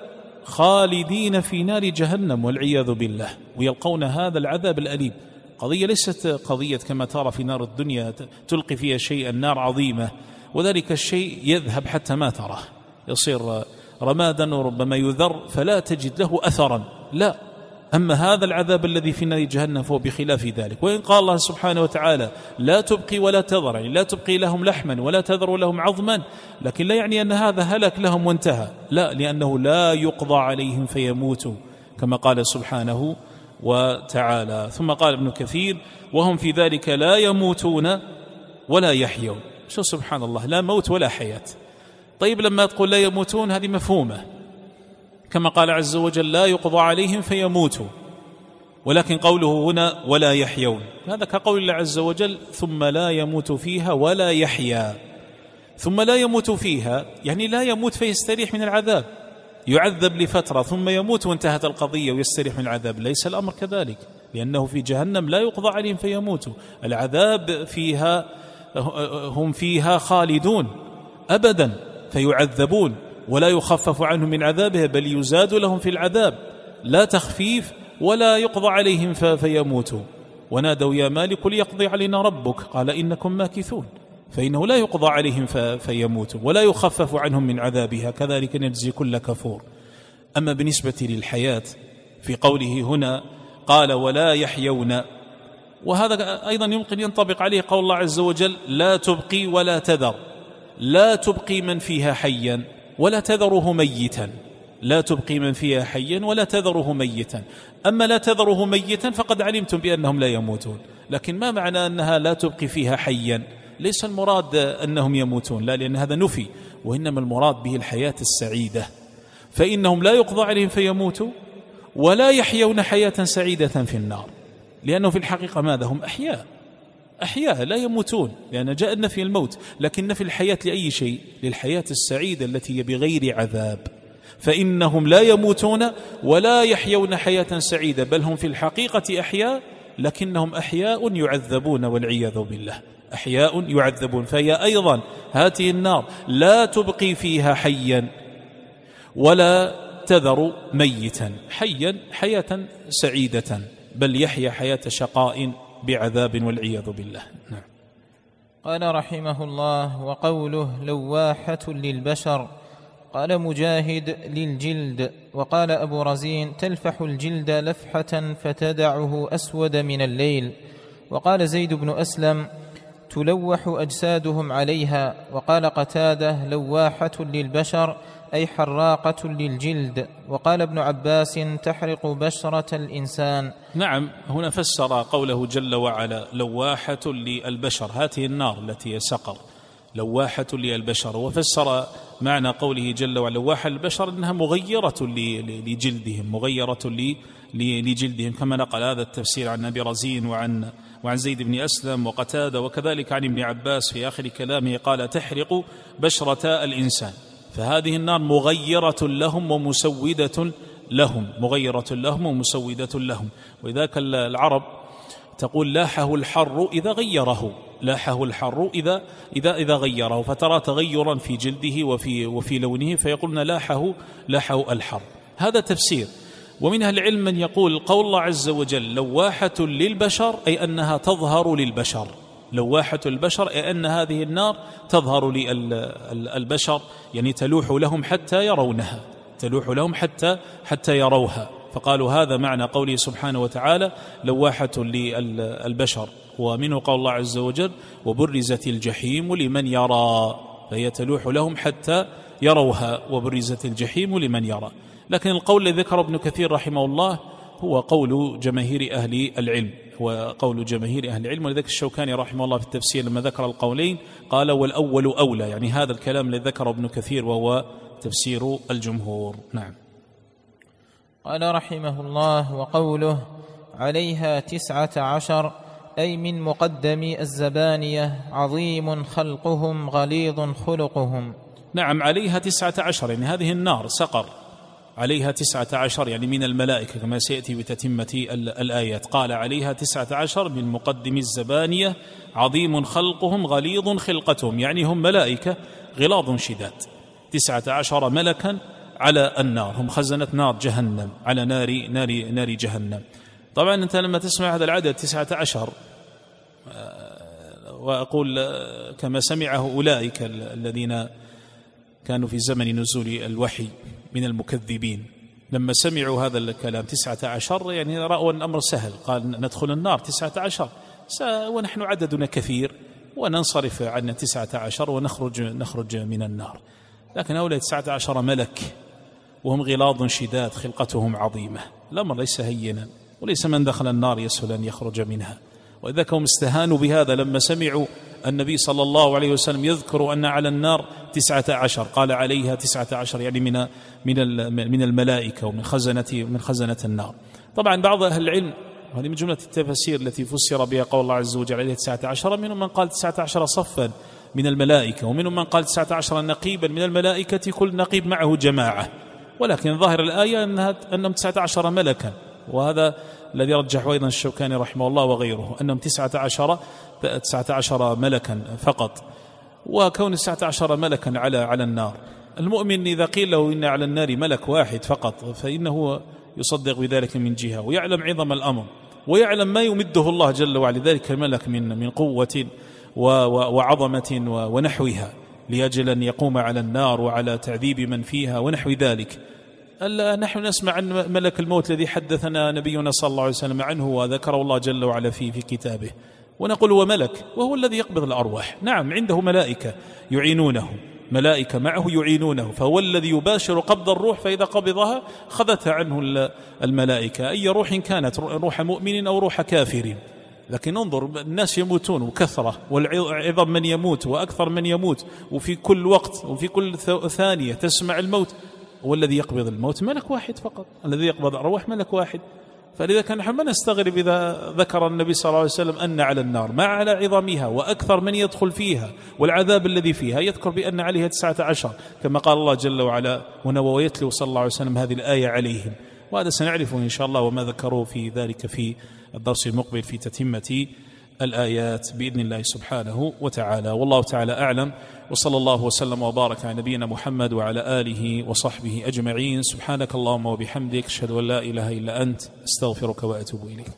خالدين في نار جهنم والعياذ بالله، ويلقون هذا العذاب الأليم. قضية ليست قضية كما ترى في نار الدنيا تلقي فيها شيئا نار عظيمة وذلك الشيء يذهب حتى ما تراه، يصير رمادا وربما يذر فلا تجد له أثرا، لا. أما هذا العذاب الذي في نار جهنم فهو بخلاف ذلك. وإن قال الله سبحانه وتعالى لا تبقي ولا تذر، يعني لا تبقي لهم لحما ولا تذر لهم عظما، لكن لا يعني أن هذا هلك لهم وانتهى، لا، لأنه لا يقضى عليهم فيموتوا كما قال سبحانه وتعالى. ثم قال ابن كثير وهم في ذلك لا يموتون ولا يحيون. شو سبحان الله، لا موت ولا حياة. طيب لما تقول لا يموتون هذه مفهومة، كما قال عز وجل لا يقضى عليهم فيموتوا، ولكن قوله هنا ولا يحيون هذا كقول الله عز وجل ثم لا يموت فيها ولا يحيا. ثم لا يموت فيها يعني لا يموت فيستريح من العذاب، يعذب لفترة ثم يموت وانتهت القضية ويستريح من العذاب، ليس الأمر كذلك، لأنه في جهنم لا يقضى عليهم فيموتوا، العذاب فيها هم فيها خالدون أبدا فيعذبون ولا يخفف عنهم من عذابه، بل يزاد لهم في العذاب، لا تخفيف ولا يقضى عليهم فيموتوا. ونادوا يا مالك ليقضي علينا ربك قال إنكم ماكثون، فإنه لا يقضى عليهم فيموتوا ولا يخفف عنهم من عذابها، كذلك نجزي كل كفور. أما بالنسبة للحياة في قوله هنا قال ولا يحيون، وهذا أيضا يمكن ينطبق عليه قول الله عز وجل لا تبقي ولا تذر، لا تبقي من فيها حيا ولا تذره ميتا، لا تبقي من فيها حيا ولا تذره ميتا. أما لا تذره ميتا فقد علمتم بأنهم لا يموتون، لكن ما معنى أنها لا تبقي فيها حيا؟ ليس المراد أنهم يموتون، لا، لأن هذا نفي، وإنما المراد به الحياة السعيدة، فإنهم لا يقضى عليهم فيموتوا ولا يحيون حياة سعيدة في النار، لأنه في الحقيقة ماذا هم أحياء أحياء لا يموتون، لأن جاء نفي الموت، لكن نفي الحياة لأي شيء؟ للحياة السعيدة التي هي بغير عذاب، فإنهم لا يموتون ولا يحيون حياة سعيدة، بل هم في الحقيقة أحياء لكنهم أحياء يعذبون والعياذ بالله، أحياء يعذبون. فهي أيضا هذه النار لا تبقي فيها حيا ولا تذر ميتا، حيا حياة سعيدة، بل يحيا حياة شقاء بعذاب والعياذ بالله. نعم. قال رحمه الله وقوله لواحة للبشر، قال مجاهد للجلد، وقال أبو رزين تلفح الجلد لفحة فتدعه أسود من الليل، وقال زيد بن أسلم تلوح أجسادهم عليها، وقال قتادة لواحة للبشر أي حراقة للجلد، وقال ابن عباس تحرق بشرة الإنسان. نعم، هنا فسر قوله جل وعلا لواحة للبشر، هذه النار التي هي سقر لواحة للبشر، وفسر معنى قوله جل وعلا لواحة للبشر أنها مغيرة لجلدهم، مغيرة لجلدهم، كما نقل هذا التفسير عن أبي رزين وعن وعن زيد بن أسلم وقتادة، وكذلك عن ابن عباس في آخر كلامه قال تحرق بشرة الإنسان. فهذه النار مغيرة لهم ومسودة لهم، مغيرة لهم ومسودة لهم. وذاك العرب تقول لاحه الحر إذا غيره، لاحه الحر إذا إذا إذا غيره، فترى تغيرا في جلده وفي وفي لونه فيقولون لاحه لاحه الحر. هذا تفسير. ومن أهل العلم من يقول قول الله عز وجل لواحة للبشر أي أنها تظهر للبشر، لواحة البشر أي أن هذه النار تظهر للبشر، يعني تلوح لهم حتى يرونها، تلوح لهم حتى حتى يروها. فقالوا هذا معنى قوله سبحانه وتعالى لواحة للبشر. ومنه قول الله عز وجل وبرزت الجحيم لمن يرى، فهي تلوح لهم حتى يروها، وبرزت الجحيم لمن يرى. لكن القول الذي ذكره ابن كثير رحمه الله هو قول جماهير أهل العلم، هو قول جماهير أهل العلم. ولذلك الشوكاني رحمه الله في التفسير لما ذكر القولين قال والأول أولى، يعني هذا الكلام الذي ذكره ابن كثير وهو تفسير الجمهور. نعم. قال رحمه الله وقوله عليها تسعة عشر أي من مقدم الزبانية عظيم خلقهم غليظ خلقهم. نعم، عليها تسعة عشر، يعني هذه النار سقر عليها تسعة عشر يعني من الملائكة كما سيأتي بتتمة الآيات. قال عليها تسعة عشر من مقدم الزبانية عظيم خلقهم غليظ خلقتهم، يعني هم ملائكة غلاظ شداد، تسعة عشر ملكا على النار، هم خزنة نار جهنم، على نار نار نار جهنم. طبعا أنت لما تسمع هذا العدد تسعة عشر، وأقول كما سمعه أولئك الذين كانوا في زمن نزول الوحي من المكذبين، لما سمعوا هذا الكلام تسعة عشر يعني رأوا الأمر سهل، قال ندخل النار تسعة عشر ونحن عددنا كثير وننصرف عن تسعة عشر ونخرج نخرج من النار. لكن هؤلاء تسعة عشر ملك وهم غلاظ شداد خلقتهم عظيمة، الأمر ليس هينا، وليس من دخل النار يسهل أن يخرج منها. وإذا كانوا استهانوا بهذا لما سمعوا النبي صلى الله عليه وسلم يذكر أن على النار تسعة عشر، قال عليها تسعة عشر يعني من من من الملائكة ومن خزنة من خزنة النار. طبعا بعض أهل العلم، وهذه من جملة التفاسير التي فسر بها قول الله عز وجل عليها تسعة عشر، منهم من قال تسعة عشر صفا من الملائكة، ومنهم من قال تسعة عشر نقيبا من الملائكة كل نقيب معه جماعة، ولكن ظاهر الآية أنها أنهم تسعة عشر ملكا، وهذا الذي رجح أيضا الشوكاني رحمه الله وغيره أنهم تسعة عشر تسعة عشر ملكا فقط. وكون تسعة عشر ملكا على على النار، المؤمن إذا قيل له إن على النار ملك واحد فقط فإنه يصدق بذلك من جهة، ويعلم عظم الأمر، ويعلم ما يمده الله جل وعلا ذلك الملك من من قوة وعظمة ونحوها، لأجل أن يقوم على النار وعلى تعذيب من فيها ونحو ذلك. نحن نسمع عن ملك الموت الذي حدثنا نبينا صلى الله عليه وسلم عنه وذكره الله جل وعلا فيه في كتابه، ونقول هو ملك وهو الذي يقبض الأرواح. نعم، عنده ملائكة يعينونه، ملائكة معه يعينونه، فهو الذي يباشر قبض الروح، فإذا قبضها خذتها عنه الملائكة، أي روح كانت، روح مؤمن أو روح كافر. لكن انظر، الناس يموتون وكثرة، والعظم من يموت وأكثر من يموت، وفي كل وقت وفي كل ثانية تسمع الموت، والذي يقبض الموت ملك واحد فقط، الذي يقبض الأرواح ملك واحد. فلذا كان نحن ما نستغرب إذا ذكر النبي صلى الله عليه وسلم أن على النار ما على عظمها وأكثر من يدخل فيها والعذاب الذي فيها، يذكر بأن عليها تسعة عشر كما قال الله جل وعلا هنا ويتلو صلى الله عليه وسلم هذه الآية عليهم. وهذا سنعرفه إن شاء الله وما ذكروه في ذلك في الدرس المقبل في تتمة الآيات بإذن الله سبحانه وتعالى. والله تعالى أعلم، وصلى الله وسلم وبارك على نبينا محمد وعلى آله وصحبه أجمعين. سبحانك اللهم وبحمدك، أشهد أن لا إله إلا أنت، أستغفرك وأتوب إليك.